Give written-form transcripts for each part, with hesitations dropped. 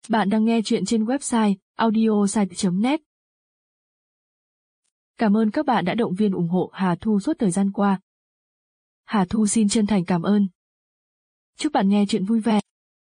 Bạn đang nghe chuyện trên website audiosite.net. Cảm ơn các bạn đã động viên ủng hộ Hà Thu suốt thời gian qua. Hà Thu xin chân thành cảm ơn. Chúc bạn nghe chuyện vui vẻ.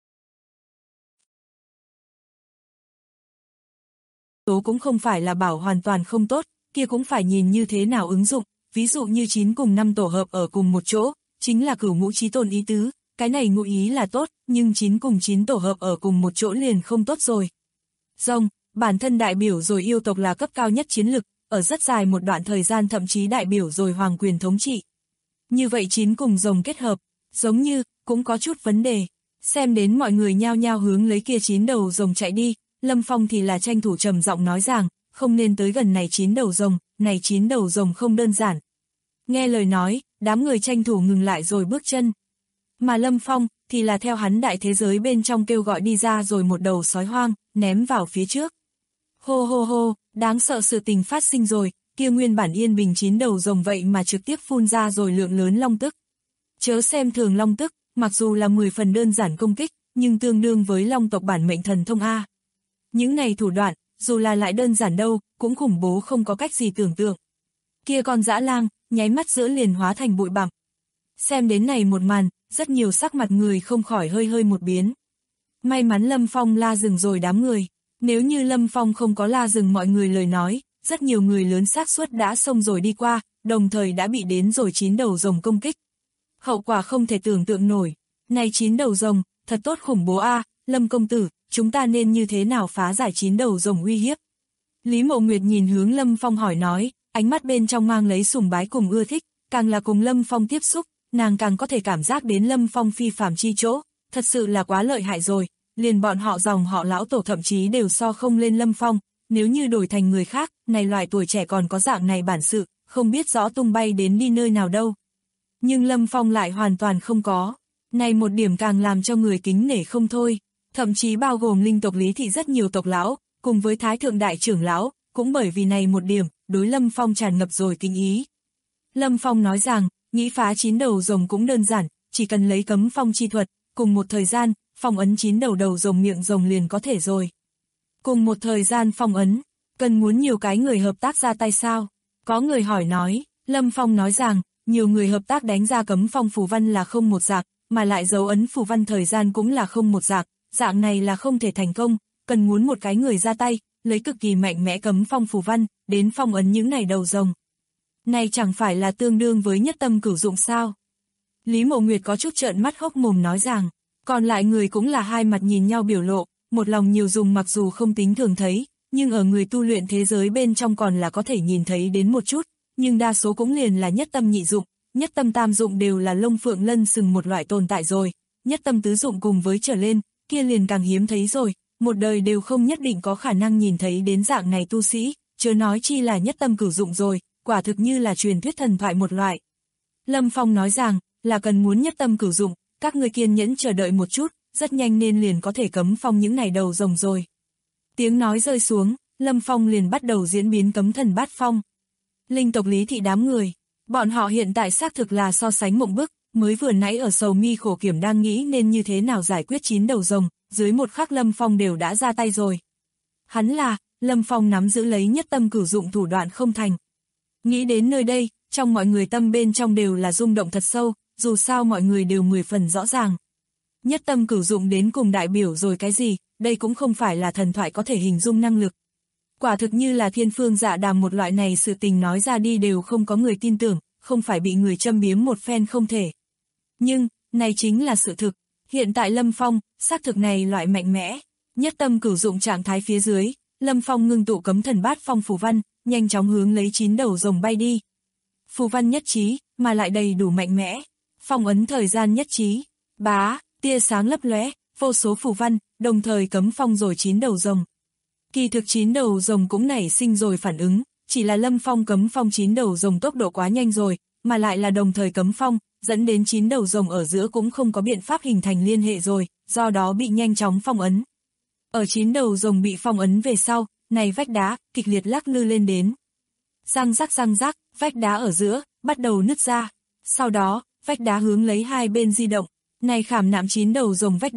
Tố cũng không phải là bảo hoàn toàn không tốt, kia cũng phải nhìn như thế nào ứng dụng, ví dụ như 9 cùng 5 tổ hợp ở cùng một chỗ, chính là cửu ngũ chí tôn ý tứ, cái này ngụ ý là tốt, nhưng 9 cùng 9 tổ hợp ở cùng một chỗ liền không tốt rồi. Rồng, bản thân đại biểu rồi yêu tộc là cấp cao nhất chiến lực, ở rất dài một đoạn thời gian thậm chí đại biểu rồi hoàng quyền thống trị. Như vậy 9 cùng rồng kết hợp, giống như, cũng có chút vấn đề. Xem đến mọi người nhao nhao hướng lấy kia 9 đầu rồng chạy đi, Lâm Phong thì là tranh thủ trầm giọng nói rằng, không nên tới gần này 9 đầu rồng, này 9 đầu rồng không đơn giản. Nghe lời nói, đám người tranh thủ ngừng lại rồi bước chân. Mà Lâm Phong, thì là theo hắn đại thế giới bên trong kêu gọi đi ra rồi một đầu sói hoang, ném vào phía trước. Hô hô hô, đáng sợ sự tình phát sinh rồi, kia nguyên bản yên bình 9 đầu rồng vậy mà trực tiếp phun ra rồi lượng lớn long tức. Chớ xem thường long tức, mặc dù là 10 phần đơn giản công kích, nhưng tương đương với long tộc bản mệnh thần thông A. Những này thủ đoạn, dù là lại đơn giản đâu, cũng khủng bố không có cách gì tưởng tượng. Kia con dã lang, nháy mắt giữa liền hóa thành bụi bặm. Xem đến này một màn, rất nhiều sắc mặt người không khỏi hơi hơi một biến. May mắn Lâm Phong la dừng rồi đám người. Nếu như Lâm Phong không có la dừng mọi người lời nói, rất nhiều người lớn xác suất đã xông rồi đi qua, đồng thời đã bị đến rồi 9 đầu rồng công kích. Hậu quả không thể tưởng tượng nổi. Này 9 đầu rồng, thật tốt khủng bố a, Lâm công tử, chúng ta nên như thế nào phá giải 9 đầu rồng uy hiếp? Lý Mộ Nguyệt nhìn hướng Lâm Phong hỏi nói, ánh mắt bên trong mang lấy sùng bái cùng ưa thích, càng là cùng Lâm Phong tiếp xúc, nàng càng có thể cảm giác đến Lâm Phong phi phàm chi chỗ, thật sự là quá lợi hại rồi, liền bọn họ dòng họ lão tổ thậm chí đều so không lên Lâm Phong, nếu như đổi thành người khác, này loại tuổi trẻ còn có dạng này bản sự, không biết rõ tung bay đến đi nơi nào đâu. Nhưng Lâm Phong lại hoàn toàn không có, này một điểm càng làm cho người kính nể không thôi, thậm chí bao gồm linh tộc Lý thị rất nhiều tộc lão, cùng với Thái thượng đại trưởng lão, cũng bởi vì này một điểm, đối Lâm Phong tràn ngập rồi kính ý. Lâm Phong nói rằng, nghĩ phá 9 đầu rồng cũng đơn giản, chỉ cần lấy cấm phong chi thuật, cùng một thời gian, phong ấn 9 đầu rồng miệng rồng liền có thể rồi. Cùng một thời gian phong ấn, cần muốn nhiều cái người hợp tác ra tay sao? Có người hỏi nói, Lâm Phong nói rằng, nhiều người hợp tác đánh ra cấm phong phù văn là không một dạng, mà lại dấu ấn phù văn thời gian cũng là không một dạng này là không thể thành công, cần muốn một cái người ra tay, lấy cực kỳ mạnh mẽ cấm phong phù văn, đến phong ấn những này đầu rồng. Này chẳng phải là tương đương với nhất tâm cửu dụng sao? Lý Mộ Nguyệt có chút trợn mắt hốc mồm nói rằng, còn lại người cũng là hai mặt nhìn nhau biểu lộ, một lòng nhiều dùng mặc dù không tính thường thấy, nhưng ở người tu luyện thế giới bên trong còn là có thể nhìn thấy đến một chút, nhưng đa số cũng liền là nhất tâm nhị dụng, nhất tâm tam dụng đều là lông phượng lân sừng một loại tồn tại rồi, nhất tâm tứ dụng cùng với trở lên, kia liền càng hiếm thấy rồi, một đời đều không nhất định có khả năng nhìn thấy đến dạng này tu sĩ, chớ nói chi là nhất tâm cửu dụng rồi, quả thực như là truyền thuyết thần thoại một loại. Lâm Phong nói rằng, là cần muốn nhất tâm cửu dụng, các người kiên nhẫn chờ đợi một chút, rất nhanh nên liền có thể cấm phong những này đầu rồng rồi. Tiếng nói rơi xuống, Lâm Phong liền bắt đầu diễn biến cấm thần bát phong. Linh tộc Lý thị đám người, bọn họ hiện tại xác thực là so sánh mộng bức, mới vừa nãy ở sầu mi khổ kiểm đang nghĩ nên như thế nào giải quyết 9 đầu rồng, dưới một khắc Lâm Phong đều đã ra tay rồi. Hắn là, Lâm Phong nắm giữ lấy nhất tâm cửu dụng thủ đoạn không thành. Nghĩ đến nơi đây, trong mọi người tâm bên trong đều là rung động thật sâu, dù sao mọi người đều 10 phần rõ ràng. Nhất tâm cửu dụng đến cùng đại biểu rồi cái gì, đây cũng không phải là thần thoại có thể hình dung năng lực. Quả thực như là thiên phương dạ đàm một loại này sự tình nói ra đi đều không có người tin tưởng, không phải bị người châm biếm một phen không thể. Nhưng, này chính là sự thực, hiện tại Lâm Phong, xác thực này loại mạnh mẽ, nhất tâm cửu dụng trạng thái phía dưới, Lâm Phong ngưng tụ cấm thần bát phong phù văn, nhanh chóng hướng lấy 9 đầu rồng bay đi. Phù văn nhất trí, mà lại đầy đủ mạnh mẽ, phong ấn thời gian nhất trí, bá, tia sáng lấp lóe, vô số phù văn, đồng thời cấm phong rồi 9 đầu rồng. Kỳ thực 9 đầu rồng cũng nảy sinh rồi phản ứng, chỉ là Lâm Phong cấm phong 9 đầu rồng tốc độ quá nhanh rồi, mà lại là đồng thời cấm phong, dẫn đến 9 đầu rồng ở giữa cũng không có biện pháp hình thành liên hệ rồi, do đó bị nhanh chóng phong ấn. Ở 9 đầu rồng bị phong ấn về sau, này vách đá, kịch liệt lắc lư lên đến. Răng rắc, vách đá ở giữa, bắt đầu nứt ra. Sau đó, vách đá hướng lấy hai bên di động. Này khảm nạm 9 đầu rồng vách đá,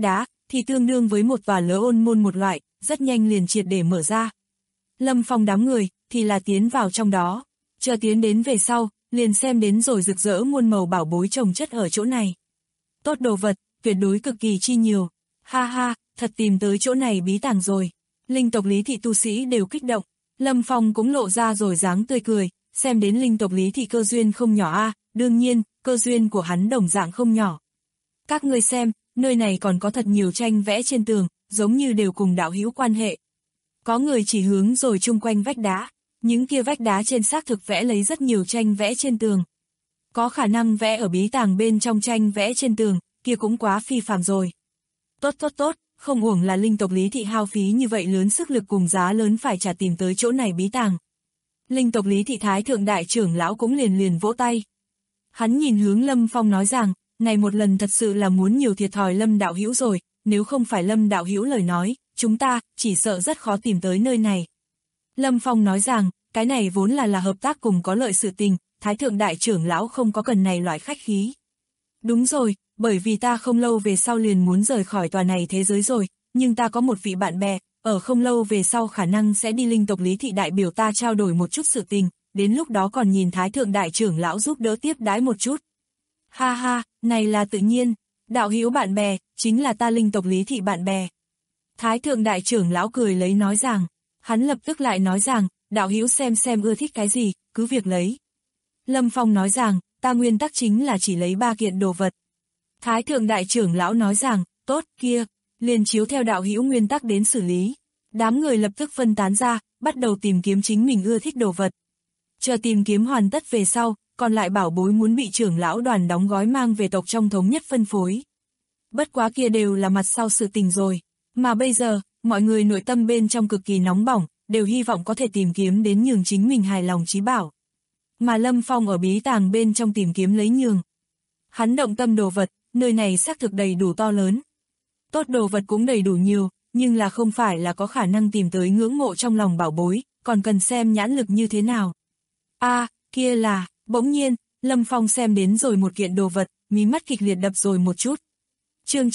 thì tương đương với một tòa lỡ ôn môn một loại, rất nhanh liền triệt để mở ra. Lâm Phong đám người, thì là tiến vào trong đó, chờ tiến đến về sau, liền xem đến rồi rực rỡ muôn màu bảo bối chồng chất ở chỗ này. Tốt đồ vật, tuyệt đối cực kỳ chi nhiều, ha ha, thật tìm tới chỗ này bí tàng rồi. Linh tộc Lý thị tu sĩ đều kích động, Lâm Phong cũng lộ ra rồi dáng tươi cười, xem đến linh tộc Lý thị cơ duyên không nhỏ a, đương nhiên, cơ duyên của hắn đồng dạng không nhỏ. Các ngươi xem, nơi này còn có thật nhiều tranh vẽ trên tường, giống như đều cùng đạo hữu quan hệ. Có người chỉ hướng rồi chung quanh vách đá, những kia vách đá trên xác thực vẽ lấy rất nhiều tranh vẽ trên tường. Có khả năng vẽ ở bí tàng bên trong tranh vẽ trên tường, kia cũng quá phi phàm rồi. Tốt, không uổng là linh tộc Lý thị hao phí như vậy lớn sức lực cùng giá lớn phải trả tìm tới chỗ này bí tàng. Linh tộc Lý thị thái thượng đại trưởng lão cũng liền vỗ tay. Hắn nhìn hướng Lâm Phong nói rằng, này một lần thật sự là muốn nhiều thiệt thòi Lâm đạo hữu rồi, nếu không phải Lâm đạo hữu lời nói, chúng ta chỉ sợ rất khó tìm tới nơi này. Lâm Phong nói rằng, cái này vốn là hợp tác cùng có lợi sự tình, thái thượng đại trưởng lão không có cần này loại khách khí. Đúng rồi, bởi vì ta không lâu về sau liền muốn rời khỏi tòa này thế giới rồi, nhưng ta có một vị bạn bè, ở không lâu về sau khả năng sẽ đi linh tộc Lý thị đại biểu ta trao đổi một chút sự tình, đến lúc đó còn nhìn thái thượng đại trưởng lão giúp đỡ tiếp đái một chút. Ha ha, này là tự nhiên, đạo hữu bạn bè, chính là ta linh tộc Lý thị bạn bè. Thái thượng đại trưởng lão cười lấy nói rằng, hắn lập tức lại nói rằng, đạo hữu xem ưa thích cái gì, cứ việc lấy. Lâm Phong nói rằng, ta nguyên tắc chính là chỉ lấy 3 kiện đồ vật. Thái thượng đại trưởng lão nói rằng, tốt kia, liền chiếu theo đạo hữu nguyên tắc đến xử lý. Đám người lập tức phân tán ra, bắt đầu tìm kiếm chính mình ưa thích đồ vật. Chờ tìm kiếm hoàn tất về sau, còn lại bảo bối muốn bị trưởng lão đoàn đóng gói mang về tộc trong thống nhất phân phối. Bất quá kia đều là mặt sau sự tình rồi. Mà bây giờ, mọi người nội tâm bên trong cực kỳ nóng bỏng, đều hy vọng có thể tìm kiếm đến nhường chính mình hài lòng chí bảo. Mà Lâm Phong ở bí tàng bên trong tìm kiếm lấy nhường. Hắn động tâm đồ vật, nơi này xác thực đầy đủ to lớn. Tốt đồ vật cũng đầy đủ nhiều, nhưng là không phải là có khả năng tìm tới ngưỡng mộ trong lòng bảo bối, còn cần xem nhãn lực như thế nào. Kia là, bỗng nhiên, Lâm Phong xem đến rồi một kiện đồ vật, mí mắt kịch liệt đập rồi một chút. Chương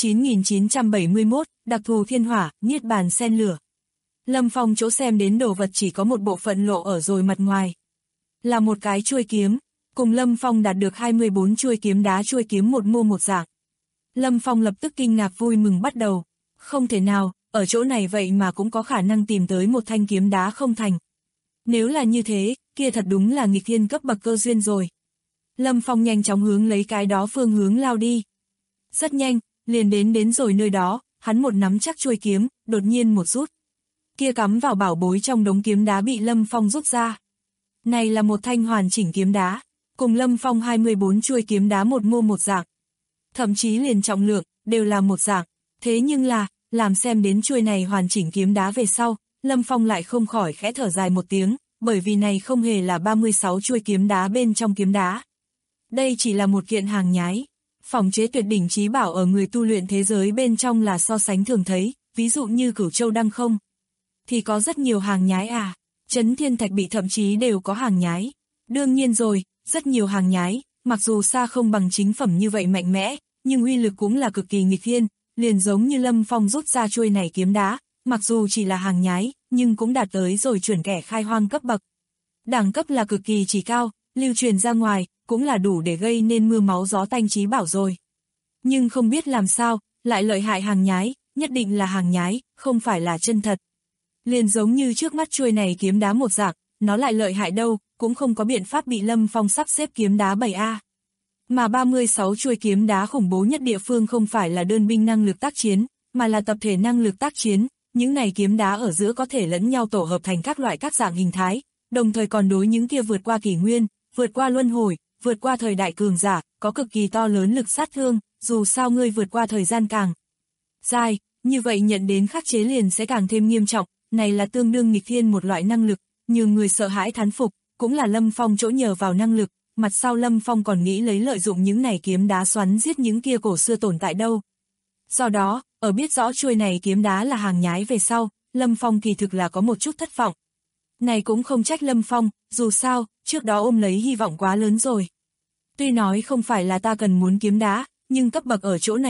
9971, đặc thù thiên hỏa, niết bàn sen lửa. Lâm Phong chỗ xem đến đồ vật chỉ có một bộ phận lộ ở rồi mặt ngoài. Là một cái chuôi kiếm, cùng Lâm Phong đạt được 24 chuôi kiếm đá chuôi kiếm một mô một dạng. Lâm Phong lập tức kinh ngạc vui mừng bắt đầu. Không thể nào, ở chỗ này vậy mà cũng có khả năng tìm tới một thanh kiếm đá không thành. Nếu là như thế, kia thật đúng là nghịch thiên cấp bậc cơ duyên rồi. Lâm Phong nhanh chóng hướng lấy cái đó phương hướng lao đi. Rất nhanh, liền đến rồi nơi đó, hắn một nắm chắc chuôi kiếm, đột nhiên một rút. Kia cắm vào bảo bối trong đống kiếm đá bị Lâm Phong rút ra. Này là một thanh hoàn chỉnh kiếm đá, cùng Lâm Phong 24 chuôi kiếm đá một mô một dạng. Thậm chí liền trọng lượng, đều là một dạng. Thế nhưng là, làm xem đến chuôi này hoàn chỉnh kiếm đá về sau, Lâm Phong lại không khỏi khẽ thở dài một tiếng, bởi vì này không hề là 36 chuôi kiếm đá bên trong kiếm đá. Đây chỉ là một kiện hàng nhái. Phỏng chế tuyệt đỉnh chí bảo ở người tu luyện thế giới bên trong là so sánh thường thấy, ví dụ như Cửu Châu Đăng Không. Thì có rất nhiều hàng nhái Chấn Thiên Thạch Bị thậm chí đều có hàng nhái. Đương nhiên rồi, rất nhiều hàng nhái, mặc dù xa không bằng chính phẩm như vậy mạnh mẽ, nhưng uy lực cũng là cực kỳ nghịch thiên, liền giống như Lâm Phong rút ra chuôi này kiếm đá, mặc dù chỉ là hàng nhái, nhưng cũng đạt tới rồi chuẩn kẻ khai hoang cấp bậc. Đẳng cấp là cực kỳ chỉ cao, lưu truyền ra ngoài, cũng là đủ để gây nên mưa máu gió tanh chí bảo rồi. Nhưng không biết làm sao, lại lợi hại hàng nhái, nhất định là hàng nhái, không phải là chân thật. Liền giống như trước mắt chuôi này kiếm đá một dạng, nó lại lợi hại đâu, cũng không có biện pháp bị Lâm Phong sắp xếp kiếm đá 7A. Mà 36 chuôi kiếm đá khủng bố nhất địa phương không phải là đơn binh năng lực tác chiến, mà là tập thể năng lực tác chiến, những này kiếm đá ở giữa có thể lẫn nhau tổ hợp thành các loại các dạng hình thái, đồng thời còn đối những kia vượt qua kỷ nguyên, vượt qua luân hồi, vượt qua thời đại cường giả, có cực kỳ to lớn lực sát thương, dù sao ngươi vượt qua thời gian càng dài, như vậy nhận đến khắc chế liền sẽ càng thêm nghiêm trọng, này là tương đương nghịch thiên một loại năng lực, nhưng người sợ hãi thán phục, cũng là Lâm Phong chỗ nhờ vào năng lực, mặt sau Lâm Phong còn nghĩ lấy lợi dụng những này kiếm đá xoắn giết những kia cổ xưa tồn tại đâu. Do đó, ở biết rõ chuôi này kiếm đá là hàng nhái về sau, Lâm Phong kỳ thực là có một chút thất vọng. Này cũng không trách Lâm Phong, dù sao, trước đó ôm lấy hy vọng quá lớn rồi. Tuy nói không phải là ta cần muốn kiếm đá, nhưng cấp bậc ở chỗ này đây,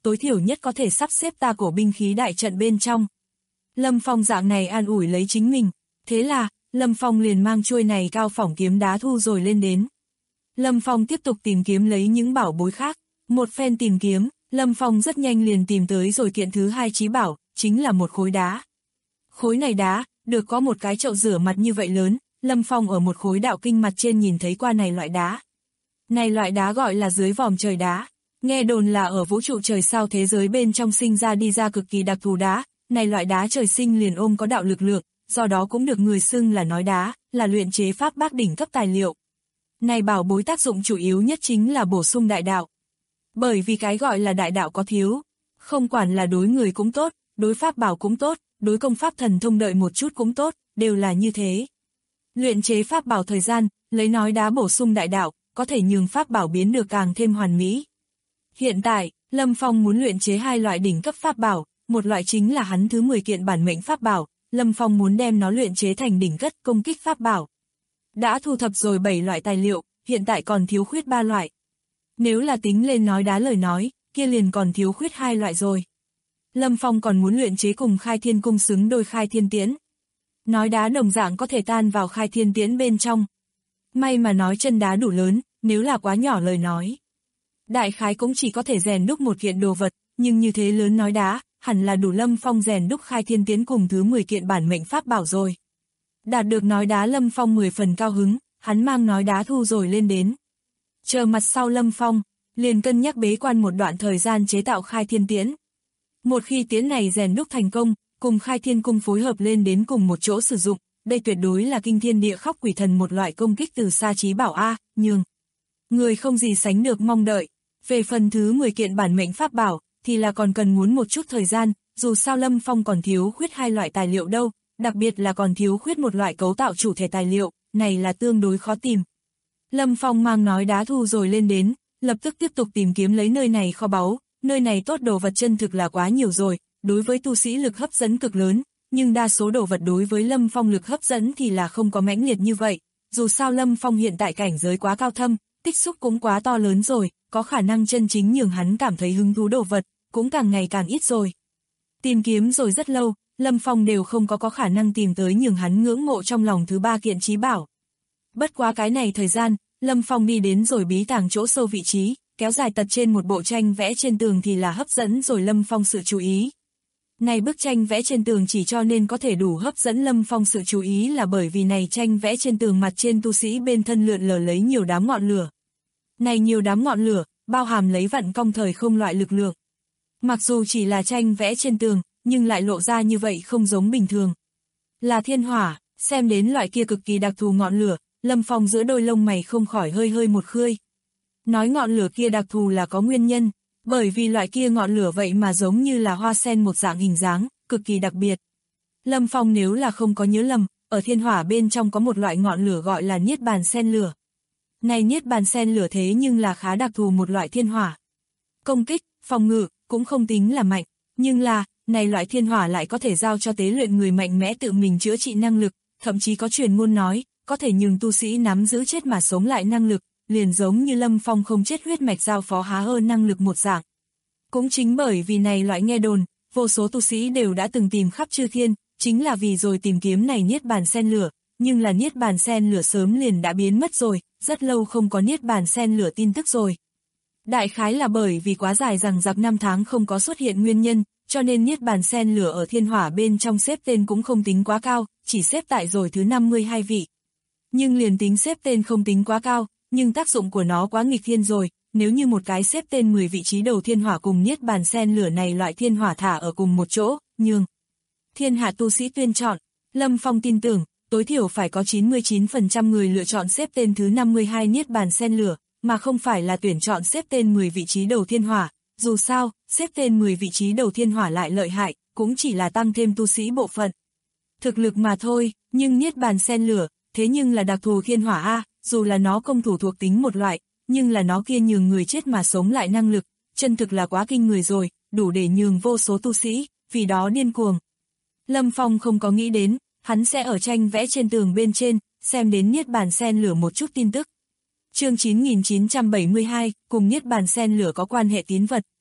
tối thiểu nhất có thể sắp xếp ta cổ binh khí đại trận bên trong. Lâm Phong dạng này an ủi lấy chính mình, thế là, Lâm Phong liền mang chuôi này cao phỏng kiếm đá thu rồi lên đến. Lâm Phong tiếp tục tìm kiếm lấy những bảo bối khác, một phen tìm kiếm, Lâm Phong rất nhanh liền tìm tới rồi kiện thứ hai chí bảo, chính là một khối đá. Khối này đá, được có một cái chậu rửa mặt như vậy lớn, Lâm Phong ở một khối đạo kinh mặt trên nhìn thấy qua này loại đá. Này loại đá gọi là dưới vòm trời đá, nghe đồn là ở vũ trụ trời sao thế giới bên trong sinh ra đi ra cực kỳ đặc thù đá, này loại đá trời sinh liền ôm có đạo lực lượng, do đó cũng được người xưng là nói đá, là luyện chế pháp bác đỉnh cấp tài liệu. Này bảo bối tác dụng chủ yếu nhất chính là bổ sung đại đạo. Bởi vì cái gọi là đại đạo có thiếu, không quản là đối người cũng tốt, đối pháp bảo cũng tốt, đối công pháp thần thông đợi một chút cũng tốt, đều là như thế. Luyện chế pháp bảo thời gian, lấy nói đá bổ sung đại đạo, có thể nhường pháp bảo biến được càng thêm hoàn mỹ. Hiện tại, Lâm Phong muốn luyện chế hai loại đỉnh cấp pháp bảo, một loại chính là hắn thứ 10 kiện bản mệnh pháp bảo, Lâm Phong muốn đem nó luyện chế thành đỉnh cấp công kích pháp bảo. Đã thu thập rồi 7 loại tài liệu, hiện tại còn thiếu khuyết 3 loại. Nếu là tính lên nói đá lời nói, kia liền còn thiếu khuyết 2 loại rồi. Lâm Phong còn muốn luyện chế cùng khai thiên cung xứng đôi khai thiên tiễn. Nói đá đồng dạng có thể tan vào khai thiên tiễn bên trong. May mà nói chân đá đủ lớn, nếu là quá nhỏ lời nói. Đại khái cũng chỉ có thể rèn đúc một kiện đồ vật, nhưng như thế lớn nói đá, hẳn là đủ Lâm Phong rèn đúc khai thiên tiễn cùng thứ 10 kiện bản mệnh pháp bảo rồi. Đạt được nói đá Lâm Phong 10 phần cao hứng, hắn mang nói đá thu rồi lên đến. Chờ mặt sau Lâm Phong, liền cân nhắc bế quan một đoạn thời gian chế tạo khai thiên tiễn. Một khi tiễn này rèn đúc thành công, cùng khai thiên cung phối hợp lên đến cùng một chỗ sử dụng, đây tuyệt đối là kinh thiên địa khóc quỷ thần một loại công kích từ xa chí bảo A, nhường. Người không gì sánh được mong đợi. Về phần thứ 10 kiện bản mệnh pháp bảo, thì là còn cần muốn một chút thời gian, dù sao Lâm Phong còn thiếu khuyết 2 loại tài liệu đâu, đặc biệt là còn thiếu khuyết một loại cấu tạo chủ thể tài liệu, này là tương đối khó tìm. Lâm Phong mang nói đá thu rồi lên đến, lập tức tiếp tục tìm kiếm lấy nơi này kho báu, nơi này tốt đồ vật chân thực là quá nhiều rồi, đối với tu sĩ lực hấp dẫn cực lớn, nhưng đa số đồ vật đối với Lâm Phong lực hấp dẫn thì là không có mãnh liệt như vậy, dù sao Lâm Phong hiện tại cảnh giới quá cao thâm, tích xúc cũng quá to lớn rồi, có khả năng chân chính nhường hắn cảm thấy hứng thú đồ vật, cũng càng ngày càng ít rồi. Tìm kiếm rồi rất lâu, Lâm Phong đều không có khả năng tìm tới nhường hắn ngưỡng mộ trong lòng thứ 3 kiện chí bảo. Bất quá cái này thời gian, Lâm Phong đi đến rồi bí tàng chỗ sâu vị trí, kéo dài tật trên một bộ tranh vẽ trên tường thì là hấp dẫn rồi Lâm Phong sự chú ý. Này bức tranh vẽ trên tường chỉ cho nên có thể đủ hấp dẫn Lâm Phong sự chú ý là bởi vì này tranh vẽ trên tường mặt trên tu sĩ bên thân lượn lờ lấy nhiều đám ngọn lửa. Này nhiều đám ngọn lửa, bao hàm lấy vặn cong thời không loại lực lượng. Mặc dù chỉ là tranh vẽ trên tường, nhưng lại lộ ra như vậy không giống bình thường. Là thiên hỏa, xem đến loại kia cực kỳ đặc thù ngọn lửa, Lâm Phong giữa đôi lông mày không khỏi hơi một khơi. Nói ngọn lửa kia đặc thù là có nguyên nhân, bởi vì loại kia ngọn lửa vậy mà giống như là hoa sen một dạng hình dáng, cực kỳ đặc biệt. Lâm Phong nếu là không có nhớ lầm, ở thiên hỏa bên trong có một loại ngọn lửa gọi là niết bàn sen lửa. Này niết bàn sen lửa thế nhưng là khá đặc thù một loại thiên hỏa. Công kích, phòng ngự, cũng không tính là mạnh, nhưng là, này loại thiên hỏa lại có thể giao cho tế luyện người mạnh mẽ tự mình chữa trị năng lực, thậm chí có truyền ngôn nói, có thể nhường tu sĩ nắm giữ chết mà sống lại năng lực, liền giống như Lâm Phong không chết huyết mạch giao phó há hơn năng lực một dạng. Cũng chính bởi vì này loại nghe đồn, vô số tu sĩ đều đã từng tìm khắp chư thiên, chính là vì rồi tìm kiếm này niết bàn sen lửa, nhưng là niết bàn sen lửa sớm liền đã biến mất rồi, rất lâu không có niết bàn sen lửa tin tức rồi. Đại khái là bởi vì quá dài rằng giặc 5 tháng không có xuất hiện nguyên nhân, cho nên niết bàn sen lửa ở thiên hỏa bên trong xếp tên cũng không tính quá cao, chỉ xếp tại rồi thứ 52 vị. Nhưng liền tính xếp tên không tính quá cao, nhưng tác dụng của nó quá nghịch thiên rồi, nếu như một cái xếp tên 10 vị trí đầu thiên hỏa cùng niết bàn sen lửa này loại thiên hỏa thả ở cùng một chỗ, nhường thiên hạ tu sĩ tuyên chọn, Lâm Phong tin tưởng, tối thiểu phải có 99% người lựa chọn xếp tên thứ 52 niết bàn sen lửa, mà không phải là tuyển chọn xếp tên 10 vị trí đầu thiên hỏa, dù sao, xếp tên 10 vị trí đầu thiên hỏa lại lợi hại, cũng chỉ là tăng thêm tu sĩ bộ phận. Thực lực mà thôi, nhưng niết bàn sen lửa, thế nhưng là đặc thù thiên hỏa A, dù là nó công thủ thuộc tính một loại, nhưng là nó kia nhường người chết mà sống lại năng lực, chân thực là quá kinh người rồi, đủ để nhường vô số tu sĩ, vì đó điên cuồng. Lâm Phong không có nghĩ đến, hắn sẽ ở tranh vẽ trên tường bên trên, xem đến niết bàn sen lửa một chút tin tức. Chương 9972, cùng niết bàn sen lửa có quan hệ tín vật.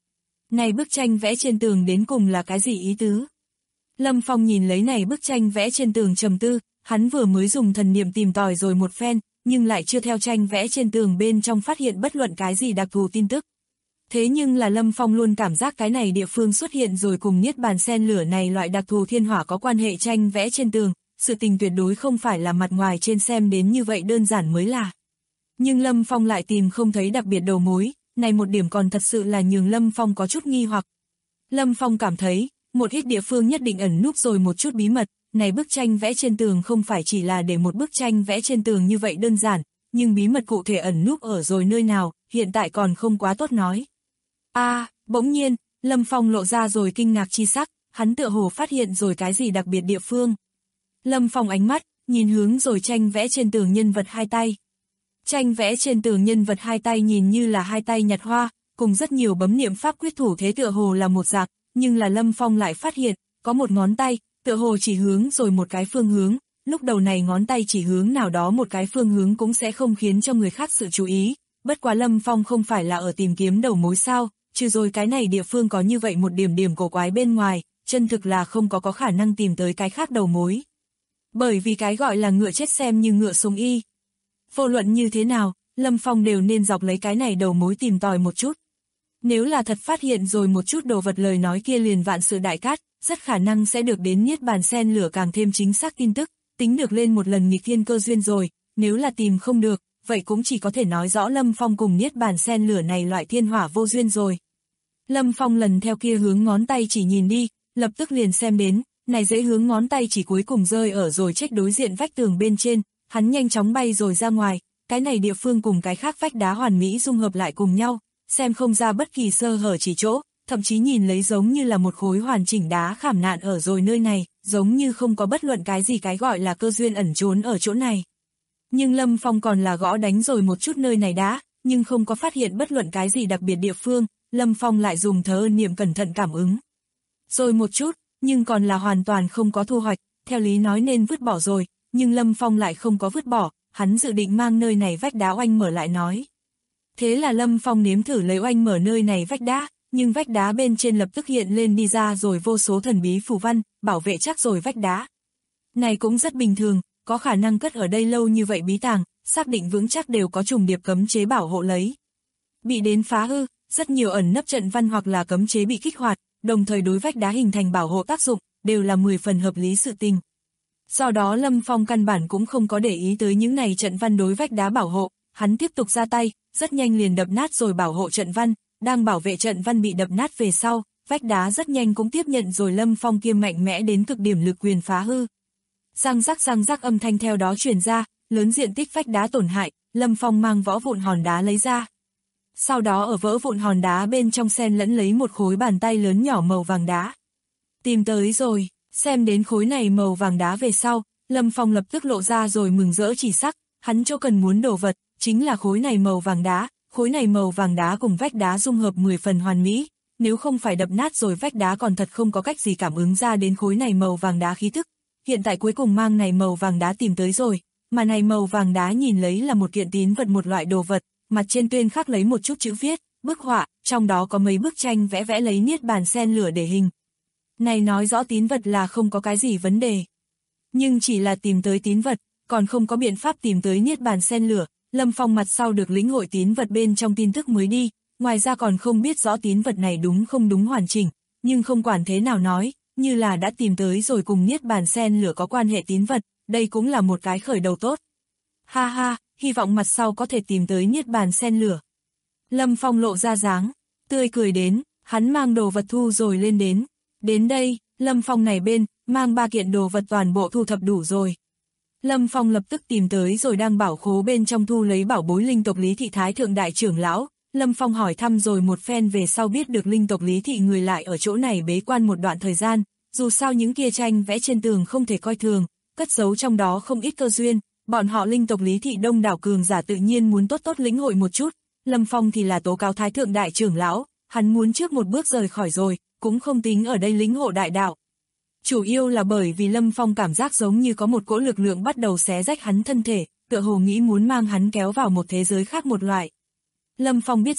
Này bức tranh vẽ trên tường đến cùng là cái gì ý tứ? Lâm Phong nhìn lấy này bức tranh vẽ trên tường trầm tư, hắn vừa mới dùng thần niệm tìm tòi rồi một phen, nhưng lại chưa theo tranh vẽ trên tường bên trong phát hiện bất luận cái gì đặc thù tin tức. Thế nhưng là Lâm Phong luôn cảm giác cái này địa phương xuất hiện rồi cùng niết bàn sen lửa này loại đặc thù thiên hỏa có quan hệ tranh vẽ trên tường, sự tình tuyệt đối không phải là mặt ngoài trên xem đến như vậy đơn giản mới là. Nhưng Lâm Phong lại tìm không thấy đặc biệt đầu mối, này một điểm còn thật sự là nhường Lâm Phong có chút nghi hoặc. Lâm Phong cảm thấy, một ít địa phương nhất định ẩn núp rồi một chút bí mật, này bức tranh vẽ trên tường không phải chỉ là để một bức tranh vẽ trên tường như vậy đơn giản, nhưng bí mật cụ thể ẩn núp ở rồi nơi nào, hiện tại còn không quá tốt nói. Bỗng nhiên, Lâm Phong lộ ra rồi kinh ngạc chi sắc, hắn tựa hồ phát hiện rồi cái gì đặc biệt địa phương. Lâm Phong ánh mắt, nhìn hướng rồi tranh vẽ trên tường nhân vật hai tay. Tranh vẽ trên tường nhân vật hai tay nhìn như là hai tay nhặt hoa, cùng rất nhiều bấm niệm pháp quyết thủ thế tựa hồ là một dạng, nhưng là Lâm Phong lại phát hiện, có một ngón tay, tựa hồ chỉ hướng rồi một cái phương hướng, lúc đầu này ngón tay chỉ hướng nào đó một cái phương hướng cũng sẽ không khiến cho người khác sự chú ý, bất quá Lâm Phong không phải là ở tìm kiếm đầu mối sao, trừ rồi cái này địa phương có như vậy một điểm cổ quái bên ngoài, chân thực là không có khả năng tìm tới cái khác đầu mối. Bởi vì cái gọi là ngựa chết xem như ngựa sống y. Vô luận như thế nào, Lâm Phong đều nên dọc lấy cái này đầu mối tìm tòi một chút. Nếu là thật phát hiện rồi một chút đồ vật lời nói kia liền vạn sự đại cát, rất khả năng sẽ được đến niết bàn sen lửa càng thêm chính xác tin tức, tính được lên một lần nghịch thiên cơ duyên rồi, nếu là tìm không được, vậy cũng chỉ có thể nói rõ Lâm Phong cùng niết bàn sen lửa này loại thiên hỏa vô duyên rồi. Lâm Phong lần theo kia hướng ngón tay chỉ nhìn đi, lập tức liền xem đến, này dễ hướng ngón tay chỉ cuối cùng rơi ở rồi trách đối diện vách tường bên trên, hắn nhanh chóng bay rồi ra ngoài, cái này địa phương cùng cái khác vách đá hoàn mỹ dung hợp lại cùng nhau, xem không ra bất kỳ sơ hở chỉ chỗ, thậm chí nhìn lấy giống như là một khối hoàn chỉnh đá khảm nạn ở rồi nơi này, giống như không có bất luận cái gì cái gọi là cơ duyên ẩn trốn ở chỗ này. Nhưng Lâm Phong còn là gõ đánh rồi một chút nơi này đá, nhưng không có phát hiện bất luận cái gì đặc biệt địa phương, Lâm Phong lại dùng thờ ơn niệm cẩn thận cảm ứng. Rồi một chút, nhưng còn là hoàn toàn không có thu hoạch, theo lý nói nên vứt bỏ rồi, nhưng Lâm Phong lại không có vứt bỏ, hắn dự định mang nơi này vách đá oanh mở lại nói. Thế là Lâm Phong nếm thử lấy oanh mở nơi này vách đá, nhưng vách đá bên trên lập tức hiện lên đi ra rồi vô số thần bí phù văn, bảo vệ chắc rồi vách đá. Này cũng rất bình thường, có khả năng cất ở đây lâu như vậy bí tàng, xác định vững chắc đều có trùng điệp cấm chế bảo hộ lấy. Bị đến phá hư, rất nhiều ẩn nấp trận văn hoặc là cấm chế bị kích hoạt, đồng thời đối vách đá hình thành bảo hộ tác dụng, đều là 10 phần hợp lý sự tình. Do đó Lâm Phong căn bản cũng không có để ý tới những này trận văn đối vách đá bảo hộ, hắn tiếp tục ra tay, rất nhanh liền đập nát rồi bảo hộ trận văn, đang bảo vệ trận văn bị đập nát về sau, vách đá rất nhanh cũng tiếp nhận rồi Lâm Phong kia mạnh mẽ đến cực điểm lực quyền phá hư. Răng rắc âm thanh theo đó truyền ra, lớn diện tích vách đá tổn hại, Lâm Phong mang vỡ vụn hòn đá lấy ra. Sau đó ở vỡ vụn hòn đá bên trong xen lẫn lấy một khối bàn tay lớn nhỏ màu vàng đá. Tìm tới rồi, xem đến khối này màu vàng đá về sau, Lâm Phong lập tức lộ ra rồi mừng rỡ chỉ sắc, hắn chỗ cần muốn đồ vật, chính là khối này màu vàng đá cùng vách đá dung hợp 10 phần hoàn mỹ, nếu không phải đập nát rồi vách đá còn thật không có cách gì cảm ứng ra đến khối này màu vàng đá khí thức. Hiện tại cuối cùng mang này màu vàng đá tìm tới rồi, mà này màu vàng đá nhìn lấy là một kiện tín vật một loại đồ vật, mặt trên tuyên khắc lấy một chút chữ viết, bức họa, trong đó có mấy bức tranh vẽ lấy niết bàn sen lửa để hình. Này nói rõ tín vật là không có cái gì vấn đề. Nhưng chỉ là tìm tới tín vật, còn không có biện pháp tìm tới niết bàn sen lửa, Lâm Phong mặt sau được lĩnh hội tín vật bên trong tin tức mới đi, ngoài ra còn không biết rõ tín vật này đúng không đúng hoàn chỉnh, nhưng không quản thế nào nói, như là đã tìm tới rồi cùng niết bàn sen lửa có quan hệ tín vật, đây cũng là một cái khởi đầu tốt. Ha ha, hy vọng mặt sau có thể tìm tới niết bàn sen lửa. Lâm Phong lộ ra dáng, tươi cười đến, hắn mang đồ vật thu rồi lên đến. Đến đây, Lâm Phong này bên, mang 3 kiện đồ vật toàn bộ thu thập đủ rồi. Lâm Phong lập tức tìm tới rồi đang bảo khố bên trong thu lấy bảo bối linh tộc Lý Thị Thái Thượng Đại Trưởng Lão. Lâm Phong hỏi thăm rồi một phen về sau biết được linh tộc Lý Thị người lại ở chỗ này bế quan một đoạn thời gian, dù sao những kia tranh vẽ trên tường không thể coi thường, cất giấu trong đó không ít cơ duyên, bọn họ linh tộc Lý Thị đông đảo cường giả tự nhiên muốn tốt lĩnh hội một chút. Lâm Phong thì là tố cáo Thái Thượng Đại Trưởng Lão, hắn muốn trước một bước rời khỏi rồi, cũng không tính ở đây lĩnh ngộ đại đạo. Chủ yếu là bởi vì Lâm Phong cảm giác giống như có một cỗ lực lượng bắt đầu xé rách hắn thân thể, tựa hồ nghĩ muốn mang hắn kéo vào một thế giới khác một loại. Lâm Phong biết rõ,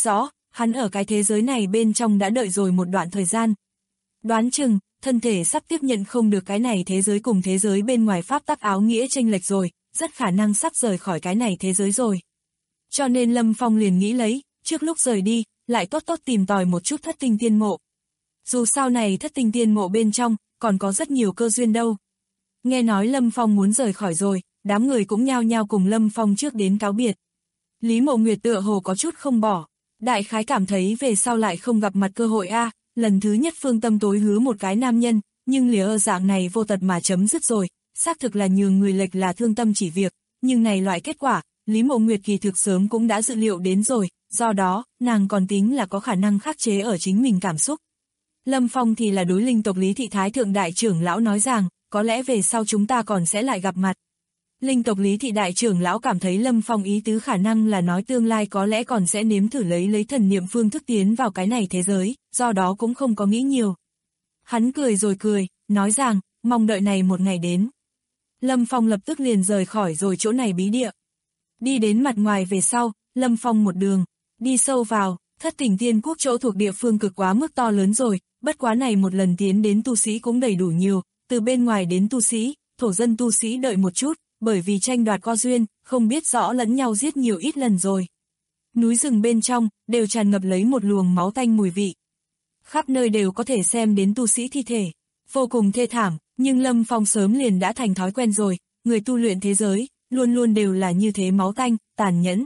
hắn ở cái thế giới này bên trong đã đợi rồi một đoạn thời gian. Đoán chừng, thân thể sắp tiếp nhận không được cái này thế giới cùng thế giới bên ngoài pháp tắc áo nghĩa chênh lệch rồi, rất khả năng sắp rời khỏi cái này thế giới rồi. Cho nên Lâm Phong liền nghĩ lấy, trước lúc rời đi, lại tốt tốt tìm tòi một chút thất tinh tiên mộ. Dù sau này thất tinh tiên mộ bên trong, còn có rất nhiều cơ duyên đâu. Nghe nói Lâm Phong muốn rời khỏi rồi, đám người cũng nhao nhao cùng Lâm Phong trước đến cáo biệt. Lý Mộ Nguyệt tựa hồ có chút không bỏ, đại khái cảm thấy về sau lại không gặp mặt cơ hội a. Lần thứ nhất phương tâm tối hứa một cái nam nhân, nhưng lìa dạng này vô tật mà chấm dứt rồi, xác thực là nhường người lệch là thương tâm chỉ việc, nhưng này loại kết quả, Lý Mộ Nguyệt kỳ thực sớm cũng đã dự liệu đến rồi, do đó, nàng còn tính là có khả năng khắc chế ở chính mình cảm xúc. Lâm Phong thì là đối linh tộc Lý Thị Thái Thượng Đại trưởng lão nói rằng, có lẽ về sau chúng ta còn sẽ lại gặp mặt. Linh tộc Lý Thị Đại trưởng lão cảm thấy Lâm Phong ý tứ khả năng là nói tương lai có lẽ còn sẽ nếm thử lấy thần niệm phương thức tiến vào cái này thế giới, do đó cũng không có nghĩ nhiều. Hắn cười rồi cười, nói rằng, mong đợi này một ngày đến. Lâm Phong lập tức liền rời khỏi rồi chỗ này bí địa. Đi đến mặt ngoài về sau, Lâm Phong một đường, đi sâu vào, thất tỉnh tiên quốc chỗ thuộc địa phương cực quá mức to lớn rồi, bất quá này một lần tiến đến tu sĩ cũng đầy đủ nhiều, từ bên ngoài đến tu sĩ, thổ dân tu sĩ đợi một chút, bởi vì tranh đoạt co duyên, không biết rõ lẫn nhau giết nhiều ít lần rồi. Núi rừng bên trong, đều tràn ngập lấy một luồng máu tanh mùi vị. Khắp nơi đều có thể xem đến tu sĩ thi thể, vô cùng thê thảm, nhưng Lâm Phong sớm liền đã thành thói quen rồi, người tu luyện thế giới, luôn luôn đều là như thế máu tanh, tàn nhẫn.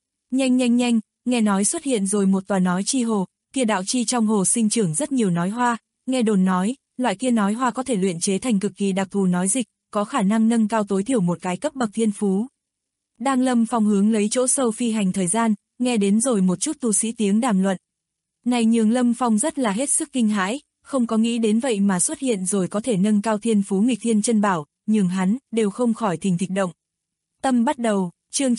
Nhanh, nghe nói xuất hiện rồi một tòa nói chi hồ, kia đạo chi trong hồ sinh trưởng rất nhiều nói hoa, nghe đồn nói, loại kia nói hoa có thể luyện chế thành cực kỳ đặc thù nói dịch, có khả năng nâng cao tối thiểu một cái cấp bậc thiên phú. Đang Lâm Phong hướng lấy chỗ sâu phi hành thời gian, nghe đến rồi một chút tu sĩ tiếng đàm luận. Này nhường Lâm Phong rất là hết sức kinh hãi, không có nghĩ đến vậy mà xuất hiện rồi có thể nâng cao thiên phú nghịch thiên chân bảo, nhường hắn, đều không khỏi thình thịch động. Tâm bắt đầu, chương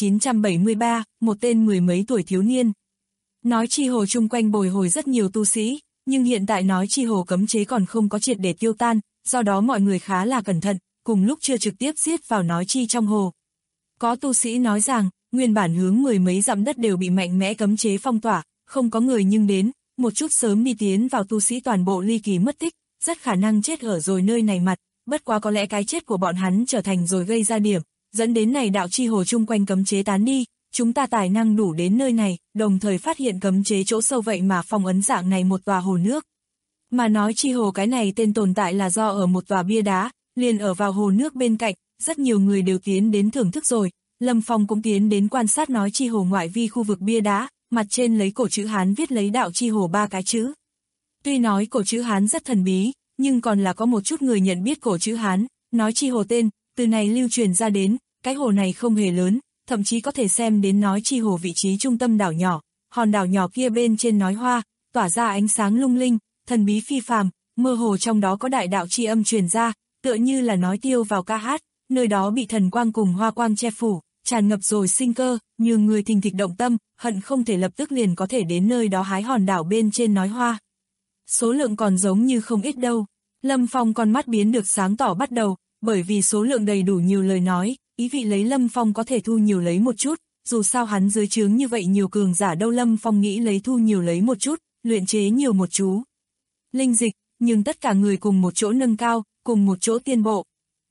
9973, một tên mười mấy tuổi thiếu niên. Nói chi hồ chung quanh bồi hồi rất nhiều tu sĩ, nhưng hiện tại nói chi hồ cấm chế còn không có triệt để tiêu tan, do đó mọi người khá là cẩn thận, cùng lúc chưa trực tiếp giết vào nói chi trong hồ. Có tu sĩ nói rằng, nguyên bản hướng mười mấy dặm đất đều bị mạnh mẽ cấm chế phong tỏa, không có người nhưng đến, một chút sớm đi tiến vào tu sĩ toàn bộ ly kỳ mất tích, rất khả năng chết ở rồi nơi này mặt, bất quá có lẽ cái chết của bọn hắn trở thành rồi gây ra điểm, dẫn đến này đạo chi hồ chung quanh cấm chế tán đi, chúng ta tài năng đủ đến nơi này, đồng thời phát hiện cấm chế chỗ sâu vậy mà phong ấn dạng này một tòa hồ nước. Mà nói chi hồ cái này tên tồn tại là do ở một tòa bia đá, liền ở vào hồ nước bên cạnh, rất nhiều người đều tiến đến thưởng thức rồi, Lâm Phong cũng tiến đến quan sát nói chi hồ ngoại vi khu vực bia đá, mặt trên lấy cổ chữ Hán viết lấy đạo chi hồ 3 cái chữ. Tuy nói cổ chữ Hán rất thần bí, nhưng còn là có một chút người nhận biết cổ chữ Hán, nói chi hồ tên, từ này lưu truyền ra đến, cái hồ này không hề lớn, thậm chí có thể xem đến nói chi hồ vị trí trung tâm đảo nhỏ, hòn đảo nhỏ kia bên trên nói hoa, tỏa ra ánh sáng lung linh, thần bí phi phàm, mơ hồ trong đó có đại đạo chi âm truyền ra, tựa như là nói tiêu vào ca hát, nơi đó bị thần quang cùng hoa quang che phủ, tràn ngập rồi sinh cơ, nhường người thình thịch động tâm, hận không thể lập tức liền có thể đến nơi đó hái hòn đảo bên trên nói hoa. Số lượng còn giống như không ít đâu. Lâm Phong con mắt biến được sáng tỏ bắt đầu, bởi vì số lượng đầy đủ nhiều lời nói, ý vị lấy Lâm Phong có thể thu nhiều lấy một chút, dù sao hắn dưới trướng như vậy nhiều cường giả đâu. Lâm Phong nghĩ lấy thu nhiều lấy một chút, luyện chế nhiều một chú linh dịch, nhưng tất cả người cùng một chỗ nâng cao, cùng một chỗ tiên bộ.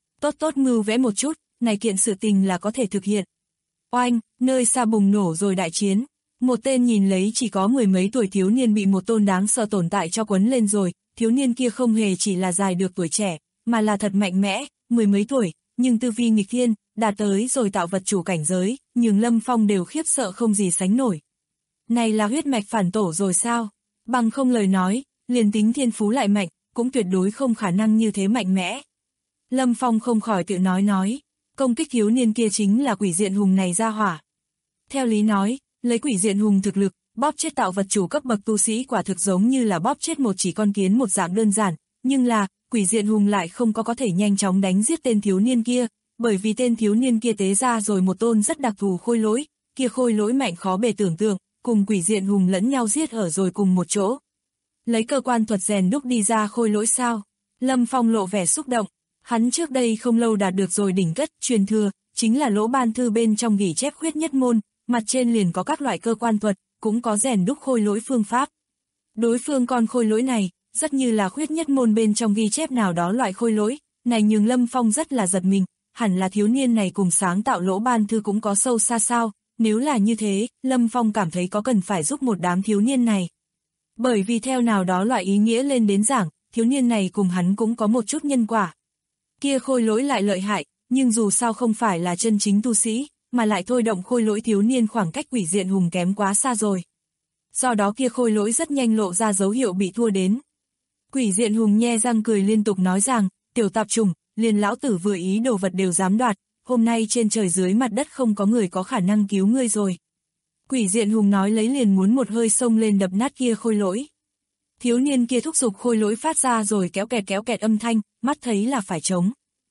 Tốt mưu vẽ một chút, này kiện sự tình là có thể thực hiện. Oanh, nơi xa bùng nổ rồi đại chiến. Một tên nhìn lấy chỉ có mười mấy tuổi thiếu niên bị một tôn đáng sợ tồn tại cho quấn lên rồi, thiếu niên kia không hề chỉ là dài được tuổi trẻ, mà là thật mạnh mẽ, mười mấy tuổi, nhưng tư vi nghịch thiên, đạt tới rồi tạo vật chủ cảnh giới, nhường Lâm Phong đều khiếp sợ không gì sánh nổi. Này là huyết mạch phản tổ rồi sao? Bằng không lời nói, liền tính thiên phú lại mạnh, cũng tuyệt đối không khả năng như thế mạnh mẽ. Lâm Phong không khỏi tự nói, công kích thiếu niên kia chính là quỷ diện hùng này ra hỏa. Theo lý nói, lấy quỷ diện hùng thực lực, bóp chết tạo vật chủ cấp bậc tu sĩ quả thực giống như là bóp chết một chỉ con kiến một dạng đơn giản, nhưng là, quỷ diện hùng lại không có thể nhanh chóng đánh giết tên thiếu niên kia, bởi vì tên thiếu niên kia tế ra rồi một tôn rất đặc thù khôi lỗi, kia khôi lỗi mạnh khó bề tưởng tượng, cùng quỷ diện hùng lẫn nhau giết ở rồi cùng một chỗ. Lấy cơ quan thuật rèn đúc đi ra khôi lỗi sao? Lâm Phong lộ vẻ xúc động, hắn trước đây không lâu đạt được rồi đỉnh cất, truyền thừa, chính là lỗ ban thư bên trong ghi chép khuyết nhất môn, mặt trên liền có các loại cơ quan thuật, cũng có rèn đúc khôi lỗi phương pháp. Đối phương con khôi lỗi này, rất như là khuyết nhất môn bên trong ghi chép nào đó loại khôi lỗi, này nhường Lâm Phong rất là giật mình, hẳn là thiếu niên này cùng sáng tạo lỗ ban thư cũng có sâu xa sao, nếu là như thế, Lâm Phong cảm thấy có cần phải giúp một đám thiếu niên này. Bởi vì theo nào đó loại ý nghĩa lên đến giảng, thiếu niên này cùng hắn cũng có một chút nhân quả. Kia khôi lỗi lại lợi hại, nhưng dù sao không phải là chân chính tu sĩ, mà lại thôi động khôi lỗi thiếu niên khoảng cách quỷ diện hùng kém quá xa rồi. Do đó kia khôi lỗi rất nhanh lộ ra dấu hiệu bị thua đến. Quỷ diện hùng nhe răng cười liên tục nói rằng, tiểu tạp trùng, liền lão tử vừa ý đồ vật đều dám đoạt, hôm nay trên trời dưới mặt đất không có người có khả năng cứu ngươi rồi. Quỷ diện hùng nói lấy liền muốn một hơi xông lên đập nát kia khôi lỗi. Thiếu niên kia thúc giục khôi lỗi phát ra rồi kéo kẹt âm thanh, mắt thấy là phải chống.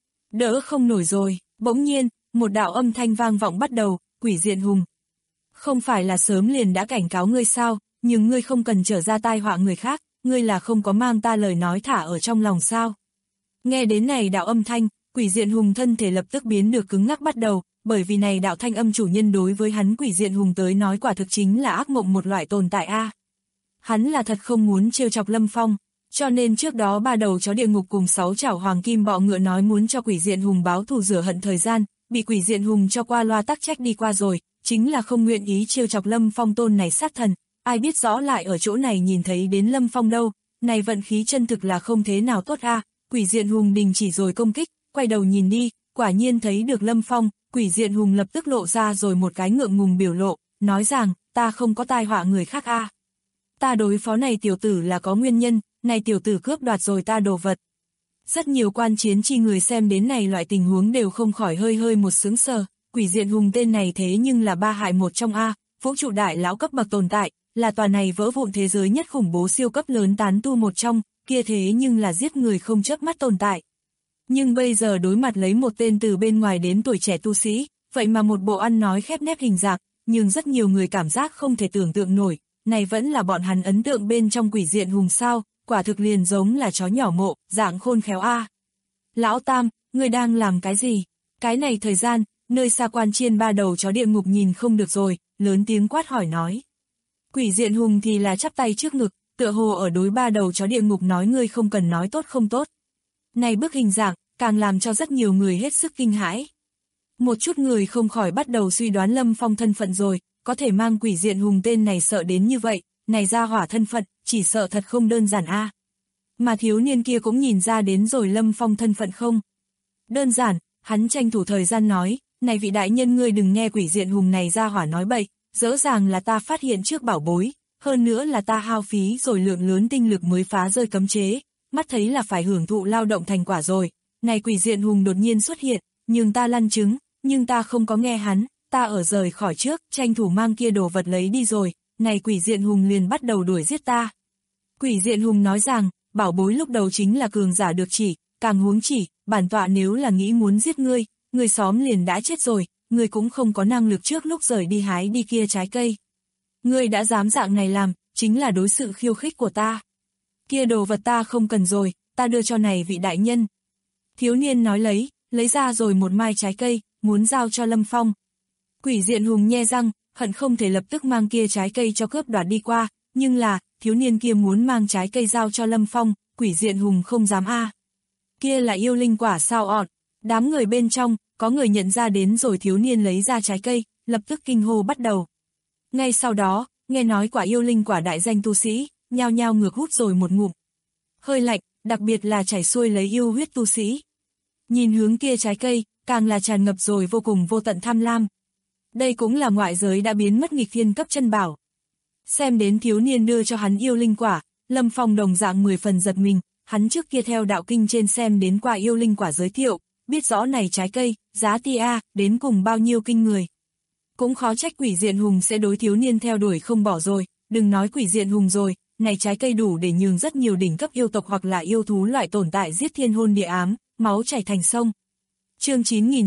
Đỡ không nổi rồi, bỗng nhiên, một đạo âm thanh vang vọng bắt đầu, quỷ diện hùng. Không phải là sớm liền đã cảnh cáo ngươi sao, nhưng ngươi không cần trở ra tai họa người khác, ngươi là không có mang ta lời nói thả ở trong lòng sao. Nghe đến này đạo âm thanh, quỷ diện hùng thân thể lập tức biến được cứng ngắc bắt đầu, bởi vì này đạo thanh âm chủ nhân đối với hắn quỷ diện hùng tới nói quả thực chính là ác mộng một loại tồn tại a. Hắn là thật không muốn trêu chọc Lâm Phong, cho nên trước đó 3 đầu chó địa ngục cùng 6 chảo hoàng kim bọ ngựa nói muốn cho quỷ diện hùng báo thù rửa hận thời gian, bị quỷ diện hùng cho qua loa tắc trách đi qua rồi, chính là không nguyện ý trêu chọc Lâm Phong tôn này sát thần, ai biết rõ lại ở chỗ này nhìn thấy đến Lâm Phong đâu, này vận khí chân thực là không thế nào tốt a. Quỷ diện hùng đình chỉ rồi công kích, quay đầu nhìn đi, quả nhiên thấy được Lâm Phong, quỷ diện hùng lập tức lộ ra rồi một cái ngượng ngùng biểu lộ, nói rằng, ta không có tai họa người khác a. Ta đối phó này tiểu tử là có nguyên nhân, này tiểu tử cướp đoạt rồi ta đồ vật. Rất nhiều quan chiến chi người xem đến này loại tình huống đều không khỏi hơi một sướng sờ, quỷ diện hùng tên này thế nhưng là 3 hại 1 trong a, vũ trụ đại lão cấp bậc tồn tại, là tòa này vỡ vụn thế giới nhất khủng bố siêu cấp lớn tán tu một trong, kia thế nhưng là giết người không chớp mắt tồn tại. Nhưng bây giờ đối mặt lấy một tên từ bên ngoài đến tuổi trẻ tu sĩ, vậy mà một bộ ăn nói khép nép hình dạng, nhưng rất nhiều người cảm giác không thể tưởng tượng nổi, này vẫn là bọn hắn ấn tượng bên trong quỷ diện hùng sao, quả thực liền giống là chó nhỏ mộ, dạng khôn khéo a. Lão Tam, ngươi đang làm cái gì? Cái này thời gian, nơi xa quan chiên 3 đầu chó địa ngục nhìn không được rồi, lớn tiếng quát hỏi nói. Quỷ diện hùng thì là chắp tay trước ngực, tựa hồ ở đối 3 đầu chó địa ngục nói ngươi không cần nói tốt không tốt. Này bức hình dạng, càng làm cho rất nhiều người hết sức kinh hãi. Một chút người không khỏi bắt đầu suy đoán Lâm Phong thân phận rồi, có thể mang quỷ diện hùng tên này sợ đến như vậy, này ra hỏa thân phận, chỉ sợ thật không đơn giản a. Mà thiếu niên kia cũng nhìn ra đến rồi Lâm Phong thân phận không. Đơn giản, hắn tranh thủ thời gian nói, này vị đại nhân ngươi đừng nghe quỷ diện hùng này ra hỏa nói bậy, rõ ràng là ta phát hiện trước bảo bối, hơn nữa là ta hao phí rồi lượng lớn tinh lực mới phá rơi cấm chế, mắt thấy là phải hưởng thụ lao động thành quả rồi. Này quỷ diện hùng đột nhiên xuất hiện, nhưng ta lăn chứng, nhưng ta không có nghe hắn, ta ở rời khỏi trước, tranh thủ mang kia đồ vật lấy đi rồi, này quỷ diện hùng liền bắt đầu đuổi giết ta. Quỷ diện hùng nói rằng, bảo bối lúc đầu chính là cường giả được chỉ, càng huống chỉ, bản tọa nếu là nghĩ muốn giết ngươi, người xóm liền đã chết rồi, ngươi cũng không có năng lực trước lúc rời đi hái đi kia trái cây. Ngươi đã dám dạng này làm, chính là đối sự khiêu khích của ta. Kia đồ vật ta không cần rồi, ta đưa cho này vị đại nhân. Thiếu niên nói lấy ra rồi một mai trái cây, muốn giao cho Lâm Phong. Quỷ diện hùng nhe răng, hận không thể lập tức mang kia trái cây cho cướp đoạt đi qua, nhưng là, thiếu niên kia muốn mang trái cây giao cho Lâm Phong, quỷ diện hùng không dám a. Kia là yêu linh quả sao ọt, đám người bên trong, có người nhận ra đến rồi thiếu niên lấy ra trái cây, lập tức kinh hô bắt đầu. Ngay sau đó, nghe nói quả yêu linh quả đại danh tu sĩ, nhao nhao ngược hút rồi một ngụm. Hơi lạnh, đặc biệt là chảy xuôi lấy yêu huyết tu sĩ. Nhìn hướng kia trái cây, càng là tràn ngập rồi vô cùng vô tận tham lam. Đây cũng là ngoại giới đã biến mất nghịch thiên cấp chân bảo. Xem đến thiếu niên đưa cho hắn yêu linh quả, Lâm Phong đồng dạng 10 phần giật mình, hắn trước kia theo đạo kinh trên xem đến quả yêu linh quả giới thiệu, biết rõ này trái cây, giá tia đến cùng bao nhiêu kinh người. Cũng khó trách quỷ diện hùng sẽ đối thiếu niên theo đuổi không bỏ rồi, đừng nói quỷ diện hùng rồi, này trái cây đủ để nhường rất nhiều đỉnh cấp yêu tộc hoặc là yêu thú loại tồn tại giết thiên hôn địa ám, máu chảy thành sông. Chương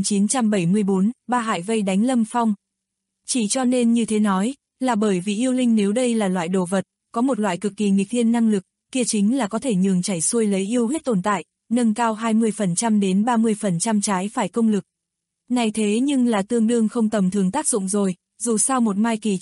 9974, ba hại vây đánh Lâm Phong. Chỉ cho nên như thế nói, là bởi vì yêu linh nếu đây là loại đồ vật, có một loại cực kỳ nghịch thiên năng lực, kia chính là có thể nhường chảy xuôi lấy yêu huyết tồn tại, nâng cao 20% đến 30% trái phải công lực. Này thế nhưng là tương đương không tầm thường tác dụng rồi, dù sao một mai kỳ chân,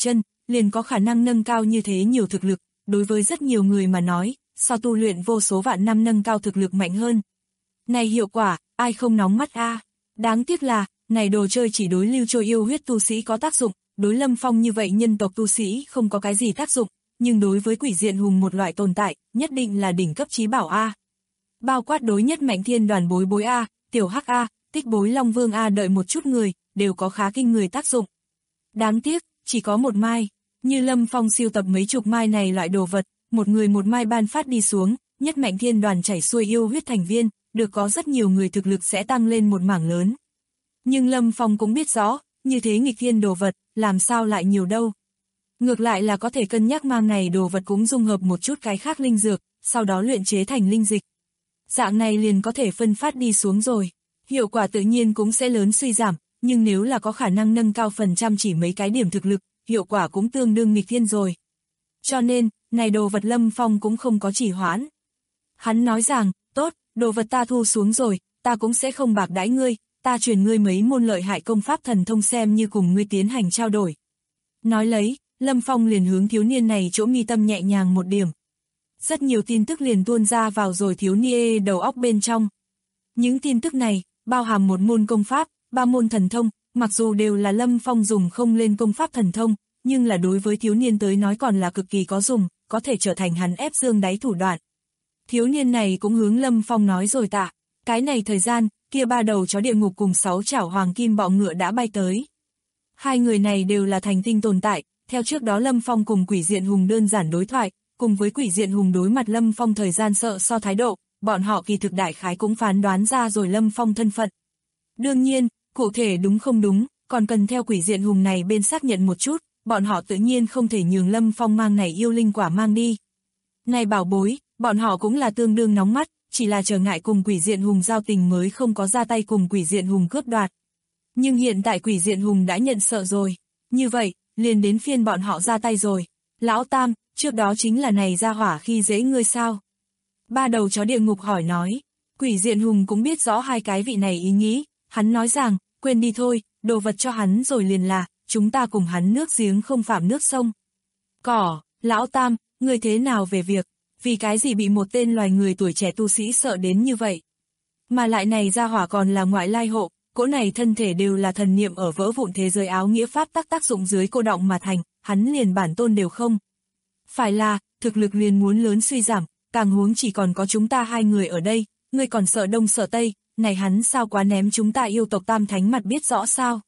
liền có khả năng nâng cao như thế nhiều thực lực, đối với rất nhiều người mà nói, so tu luyện vô số vạn năm nâng cao thực lực mạnh hơn. Này hiệu quả, ai không nóng mắt a? Đáng tiếc là, này đồ chơi chỉ đối lưu trôi yêu huyết tu sĩ có tác dụng, đối Lâm Phong như vậy nhân tộc tu sĩ không có cái gì tác dụng, nhưng đối với quỷ diện hùng một loại tồn tại, nhất định là đỉnh cấp chí bảo a. Bao quát đối nhất mạnh thiên đoàn bối bối a, tiểu hắc a, tích bối long vương a đợi một chút người, đều có khá kinh người tác dụng. Đáng tiếc, chỉ có một mai, như Lâm Phong siêu tập mấy chục mai này loại đồ vật, một người một mai ban phát đi xuống, nhất mạnh thiên đoàn chảy xuôi yêu huyết thành viên, được có rất nhiều người thực lực sẽ tăng lên một mảng lớn. Nhưng Lâm Phong cũng biết rõ, như thế nghịch thiên đồ vật, làm sao lại nhiều đâu. Ngược lại là có thể cân nhắc mang này đồ vật cũng dung hợp một chút cái khác linh dược, sau đó luyện chế thành linh dịch. Dạng này liền có thể phân phát đi xuống rồi. Hiệu quả tự nhiên cũng sẽ lớn suy giảm, nhưng nếu là có khả năng nâng cao phần trăm chỉ mấy cái điểm thực lực, hiệu quả cũng tương đương nghịch thiên rồi. Cho nên, này đồ vật Lâm Phong cũng không có chỉ hoãn. Hắn nói rằng, tốt, đồ vật ta thu xuống rồi, ta cũng sẽ không bạc đãi ngươi, ta truyền ngươi mấy môn lợi hại công pháp thần thông xem như cùng ngươi tiến hành trao đổi. Nói lấy, Lâm Phong liền hướng thiếu niên này chỗ mi tâm nhẹ nhàng một điểm. Rất nhiều tin tức liền tuôn ra vào rồi thiếu niên đầu óc bên trong. Những tin tức này, bao hàm một môn công pháp, 3 môn thần thông, mặc dù đều là Lâm Phong dùng không lên công pháp thần thông, nhưng là đối với thiếu niên tới nói còn là cực kỳ có dùng, có thể trở thành hắn ép dương đáy thủ đoạn. Thiếu niên này cũng hướng Lâm Phong nói rồi tạ, cái này thời gian, kia 3 đầu chó địa ngục cùng 6 chảo hoàng kim bọ ngựa đã bay tới. Hai người này đều là thành tinh tồn tại, theo trước đó Lâm Phong cùng quỷ diện hùng đơn giản đối thoại, cùng với quỷ diện hùng đối mặt Lâm Phong thời gian sợ so thái độ, bọn họ kỳ thực đại khái cũng phán đoán ra rồi Lâm Phong thân phận. Đương nhiên, cụ thể đúng không đúng, còn cần theo quỷ diện hùng này bên xác nhận một chút, bọn họ tự nhiên không thể nhường Lâm Phong mang này yêu linh quả mang đi. Này bảo bối, bọn họ cũng là tương đương nóng mắt, chỉ là trở ngại cùng quỷ diện hùng giao tình mới không có ra tay cùng quỷ diện hùng cướp đoạt. Nhưng hiện tại quỷ diện hùng đã nhận sợ rồi, như vậy, liền đến phiên bọn họ ra tay rồi. Lão Tam, trước đó chính là này ra hỏa khi dễ ngươi sao? 3 đầu chó địa ngục hỏi nói, quỷ diện hùng cũng biết rõ hai cái vị này ý nghĩ, hắn nói rằng, quên đi thôi, đồ vật cho hắn rồi liền là, chúng ta cùng hắn nước giếng không phạm nước sông. Cỏ, Lão Tam, ngươi thế nào về việc, vì cái gì bị một tên loài người tuổi trẻ tu sĩ sợ đến như vậy? Mà lại này ra hỏa còn là ngoại lai hộ, cỗ này thân thể đều là thần niệm ở vỡ vụn thế giới áo nghĩa pháp tác dụng dưới cô động mà thành, hắn liền bản tôn đều không. Phải là, thực lực liền muốn lớn suy giảm, càng huống chỉ còn có chúng ta hai người ở đây, ngươi còn sợ đông sợ tây, này hắn sao quá ném chúng ta yêu tộc Tam Thánh mặt biết rõ sao?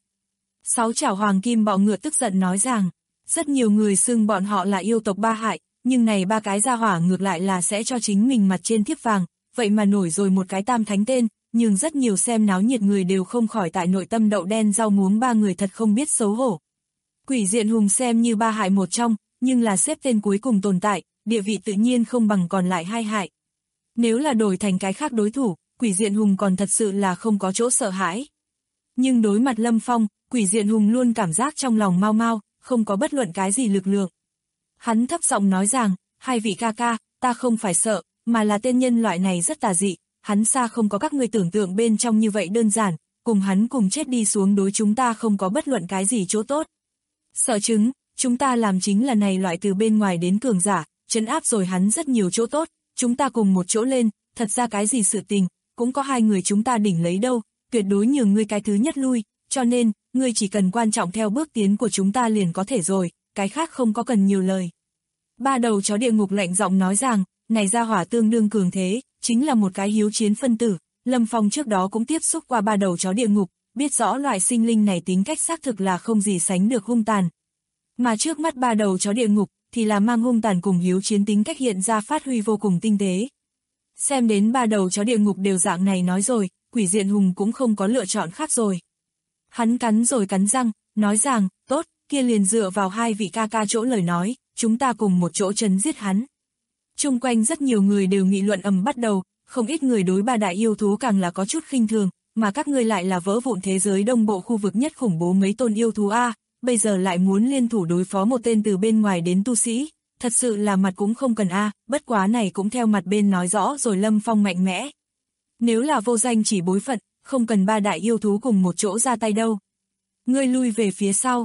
6 chảo hoàng kim bọ ngựa tức giận nói rằng, rất nhiều người xưng bọn họ là yêu tộc ba hại, nhưng này 3 cái gia hỏa ngược lại là sẽ cho chính mình mặt trên thiếp vàng, vậy mà nổi rồi một cái Tam Thánh tên, nhưng rất nhiều xem náo nhiệt người đều không khỏi tại nội tâm đậu đen rau muống 3 người thật không biết xấu hổ. Quỷ diện hùng xem như 3 hại một trong, nhưng là xếp tên cuối cùng tồn tại, địa vị tự nhiên không bằng còn lại 2 hại. Nếu là đổi thành cái khác đối thủ, quỷ diện hùng còn thật sự là không có chỗ sợ hãi. Nhưng đối mặt Lâm Phong, quỷ diện hùng luôn cảm giác trong lòng mau mau, không có bất luận cái gì lực lượng. Hắn thấp giọng nói rằng, hai vị ca ca, ta không phải sợ, mà là tên nhân loại này rất tà dị, hắn xa không có các ngươi tưởng tượng bên trong như vậy đơn giản, cùng hắn cùng chết đi xuống đối chúng ta không có bất luận cái gì chỗ tốt. Sợ chứng, chúng ta làm chính là này loại từ bên ngoài đến cường giả, trấn áp rồi hắn rất nhiều chỗ tốt, chúng ta cùng một chỗ lên, thật ra cái gì sự tình, cũng có 2 người chúng ta đỉnh lấy đâu, tuyệt đối nhường ngươi cái thứ nhất lui, cho nên, ngươi chỉ cần quan trọng theo bước tiến của chúng ta liền có thể rồi, cái khác không có cần nhiều lời. 3 đầu chó địa ngục lạnh giọng nói rằng, này gia hỏa tương đương cường thế, chính là một cái hiếu chiến phân tử, Lâm Phong trước đó cũng tiếp xúc qua 3 đầu chó địa ngục, biết rõ loại sinh linh này tính cách xác thực là không gì sánh được hung tàn. Mà trước mắt 3 đầu chó địa ngục, thì là mang hung tàn cùng hiếu chiến tính cách hiện ra phát huy vô cùng tinh tế. Xem đến 3 đầu chó địa ngục đều dạng này nói rồi, quỷ diện hùng cũng không có lựa chọn khác rồi. Hắn cắn rồi cắn răng, nói rằng, tốt, kia liền dựa vào 2 vị ca ca chỗ lời nói, chúng ta cùng một chỗ trấn giết hắn. Chung quanh rất nhiều người đều nghị luận ầm bắt đầu, không ít người đối 3 đại yêu thú càng là có chút khinh thường, mà các ngươi lại là vỡ vụn thế giới đông bộ khu vực nhất khủng bố mấy tôn yêu thú A, bây giờ lại muốn liên thủ đối phó một tên từ bên ngoài đến tu sĩ, thật sự là mặt cũng không cần A, bất quá này cũng theo mặt bên nói rõ rồi Lâm Phong mạnh mẽ. Nếu là vô danh chỉ bối phận, không cần 3 đại yêu thú cùng một chỗ ra tay đâu. Ngươi lui về phía sau,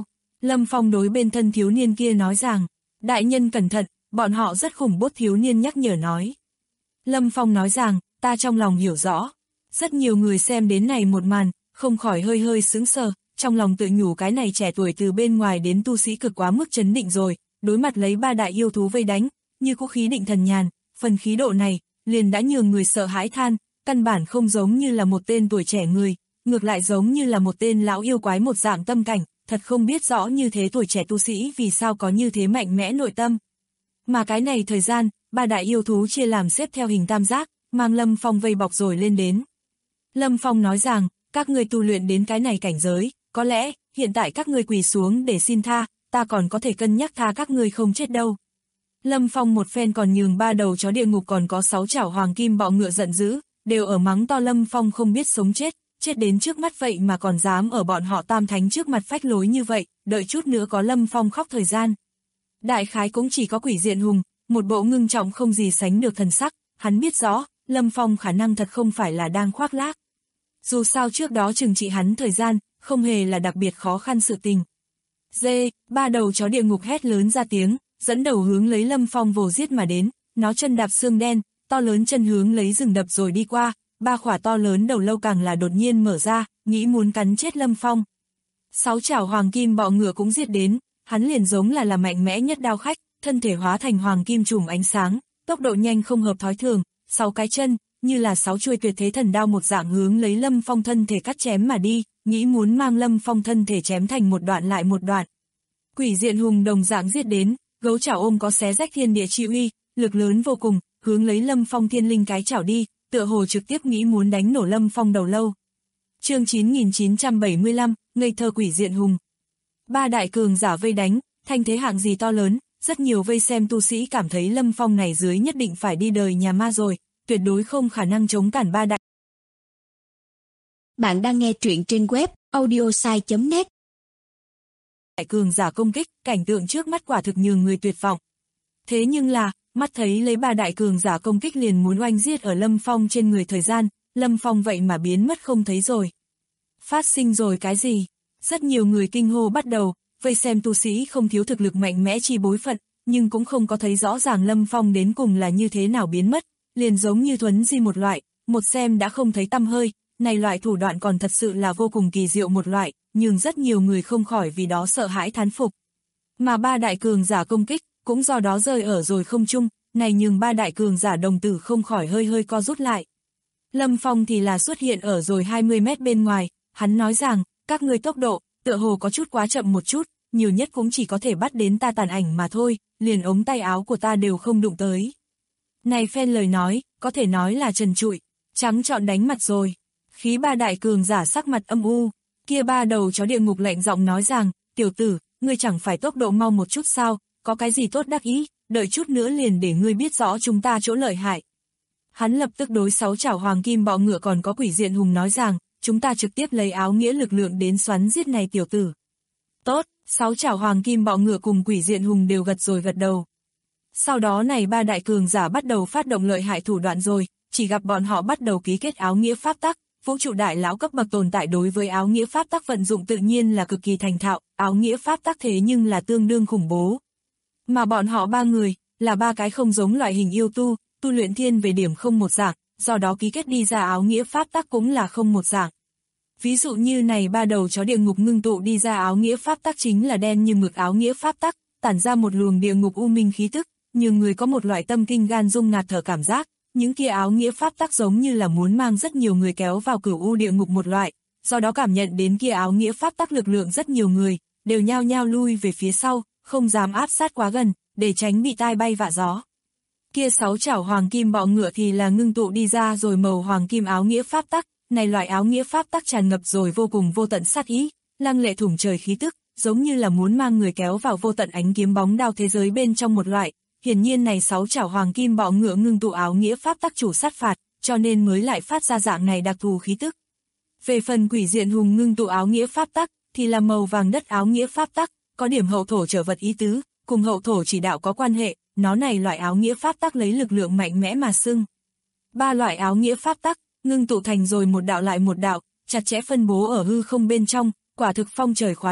Lâm Phong đối bên thân thiếu niên kia nói rằng, đại nhân cẩn thận, bọn họ rất khủng bố. Thiếu niên nhắc nhở nói. Lâm Phong nói rằng, ta trong lòng hiểu rõ. Rất nhiều người xem đến này một màn, không khỏi hơi hơi sững sờ, trong lòng tự nhủ cái này trẻ tuổi từ bên ngoài đến tu sĩ cực quá mức chấn định rồi, đối mặt lấy 3 đại yêu thú vây đánh, như cũ khí định thần nhàn, phần khí độ này, liền đã nhường người sợ hãi than, căn bản không giống như là một tên tuổi trẻ người, ngược lại giống như là một tên lão yêu quái một dạng tâm cảnh, thật không biết rõ như thế tuổi trẻ tu sĩ vì sao có như thế mạnh mẽ nội tâm. Mà cái này thời gian, 3 đại yêu thú chia làm xếp theo hình tam giác, mang Lâm Phong vây bọc rồi lên đến. Lâm Phong nói rằng, các ngươi tu luyện đến cái này cảnh giới, có lẽ, hiện tại các ngươi quỳ xuống để xin tha, ta còn có thể cân nhắc tha các ngươi không chết đâu. Lâm Phong một phen còn nhường 3 đầu chó địa ngục còn có 6 chảo hoàng kim bọ ngựa giận dữ, đều ở mắng to Lâm Phong không biết sống chết, chết đến trước mắt vậy mà còn dám ở bọn họ tam thánh trước mặt phách lối như vậy, đợi chút nữa có Lâm Phong khóc thời gian. Đại khái cũng chỉ có Quỷ Diện Hùng, một bộ ngưng trọng không gì sánh được thần sắc, hắn biết rõ, Lâm Phong khả năng thật không phải là đang khoác lác. Dù sao trước đó trừng trị hắn thời gian, không hề là đặc biệt khó khăn sự tình. Dê, 3 đầu chó địa ngục hét lớn ra tiếng, dẫn đầu hướng lấy Lâm Phong vồ giết mà đến, nó chân đạp xương đen, to lớn chân hướng lấy rừng đập rồi đi qua, 3 khỏa to lớn đầu lâu càng là đột nhiên mở ra, nghĩ muốn cắn chết Lâm Phong. 6 chảo hoàng kim bọ ngựa cũng giết đến, hắn liền giống là mạnh mẽ nhất đao khách, thân thể hóa thành hoàng kim chùm ánh sáng, tốc độ nhanh không hợp thói thường, 6 cái chân, như là 6 chuôi tuyệt thế thần đao một dạng hướng lấy Lâm Phong thân thể cắt chém mà đi, nghĩ muốn mang Lâm Phong thân thể chém thành một đoạn lại một đoạn. Quỷ Diện Hùng đồng dạng giết đến, gấu chảo ôm có xé rách thiên địa chi uy, lực lớn vô cùng, hướng lấy Lâm Phong thiên linh cái chảo đi, tựa hồ trực tiếp nghĩ muốn đánh nổ Lâm Phong đầu lâu. Chương 9975, ngây thơ Quỷ Diện Hùng. 3 đại cường giả vây đánh, thanh thế hạng gì to lớn, rất nhiều vây xem tu sĩ cảm thấy Lâm Phong này dưới nhất định phải đi đời nhà ma rồi, tuyệt đối không khả năng chống cản 3 đại. Bạn đang nghe truyện trên web audiosai.net. Đại cường giả công kích, cảnh tượng trước mắt quả thực nhường người tuyệt vọng. Thế nhưng là, mắt thấy lấy 3 đại cường giả công kích liền muốn oanh giết ở Lâm Phong trên người thời gian, Lâm Phong vậy mà biến mất không thấy rồi. Phát sinh rồi cái gì? Rất nhiều người kinh hô bắt đầu, vây xem tu sĩ không thiếu thực lực mạnh mẽ chi bối phận, nhưng cũng không có thấy rõ ràng Lâm Phong đến cùng là như thế nào biến mất, liền giống như thuấn di một loại, một xem đã không thấy tăm hơi, này loại thủ đoạn còn thật sự là vô cùng kỳ diệu một loại, nhưng rất nhiều người không khỏi vì đó sợ hãi thán phục. Mà 3 đại cường giả công kích, cũng do đó rơi ở rồi không chung, này nhưng 3 đại cường giả đồng tử không khỏi hơi hơi co rút lại. Lâm Phong thì là xuất hiện ở rồi 20 mét bên ngoài, hắn nói rằng, các ngươi tốc độ, tựa hồ có chút quá chậm một chút, nhiều nhất cũng chỉ có thể bắt đến ta tàn ảnh mà thôi, liền ống tay áo của ta đều không đụng tới. Này phen lời nói, có thể nói là trần trụi, trắng trọn đánh mặt rồi. Khí 3 đại cường giả sắc mặt âm u, kia 3 đầu chó địa ngục lạnh giọng nói rằng, tiểu tử, ngươi chẳng phải tốc độ mau một chút sao, có cái gì tốt đắc ý, đợi chút nữa liền để ngươi biết rõ chúng ta chỗ lợi hại. Hắn lập tức đối 6 chảo hoàng kim bọ ngựa còn có Quỷ Diện Hùng nói rằng, chúng ta trực tiếp lấy áo nghĩa lực lượng đến xoắn giết này tiểu tử. Tốt, 6 chảo hoàng kim bọ ngựa cùng Quỷ Diện Hùng đều gật rồi gật đầu. Sau đó này 3 đại cường giả bắt đầu phát động lợi hại thủ đoạn rồi, chỉ gặp bọn họ bắt đầu ký kết áo nghĩa pháp tắc, vũ trụ đại lão cấp bậc tồn tại đối với áo nghĩa pháp tắc vận dụng tự nhiên là cực kỳ thành thạo, áo nghĩa pháp tắc thế nhưng là tương đương khủng bố. Mà bọn họ 3 người, là 3 cái không giống loại hình yêu tu, tu luyện thiên về điểm không một dạng, do đó ký kết đi ra áo nghĩa pháp tắc cũng là không một dạng. Ví dụ như này 3 đầu chó địa ngục ngưng tụ đi ra áo nghĩa pháp tắc chính là đen như mực áo nghĩa pháp tắc, tản ra một luồng địa ngục u minh khí tức, nhưng người có một loại tâm kinh gan rung ngạt thở cảm giác, những kia áo nghĩa pháp tắc giống như là muốn mang rất nhiều người kéo vào cửu u địa ngục một loại, do đó cảm nhận đến kia áo nghĩa pháp tắc lực lượng rất nhiều người, đều nhao nhao lui về phía sau, không dám áp sát quá gần, để tránh bị tai bay vạ gió. Kia 6 chảo hoàng kim bọ ngựa thì là ngưng tụ đi ra rồi màu hoàng kim áo nghĩa pháp tắc, này loại áo nghĩa pháp tắc tràn ngập rồi vô cùng vô tận sát ý, lăng lệ thủng trời khí tức, giống như là muốn mang người kéo vào vô tận ánh kiếm bóng đao thế giới bên trong một loại. Hiển nhiên này 6 chảo hoàng kim bọ ngựa ngưng tụ áo nghĩa pháp tắc chủ sát phạt, cho nên mới lại phát ra dạng này đặc thù khí tức. Về phần Quỷ Diện Hùng ngưng tụ áo nghĩa pháp tắc, thì là màu vàng đất áo nghĩa pháp tắc, có điểm hậu thổ trở vật ý tứ, cùng hậu thổ chỉ đạo có quan hệ, nó này loại áo nghĩa pháp tắc lấy lực lượng mạnh mẽ mà xưng. 3 loại áo nghĩa pháp tắc, ngưng tụ thành rồi một đạo lại một đạo, chặt chẽ phân bố ở hư không bên trong, quả thực phong trời khóa đất,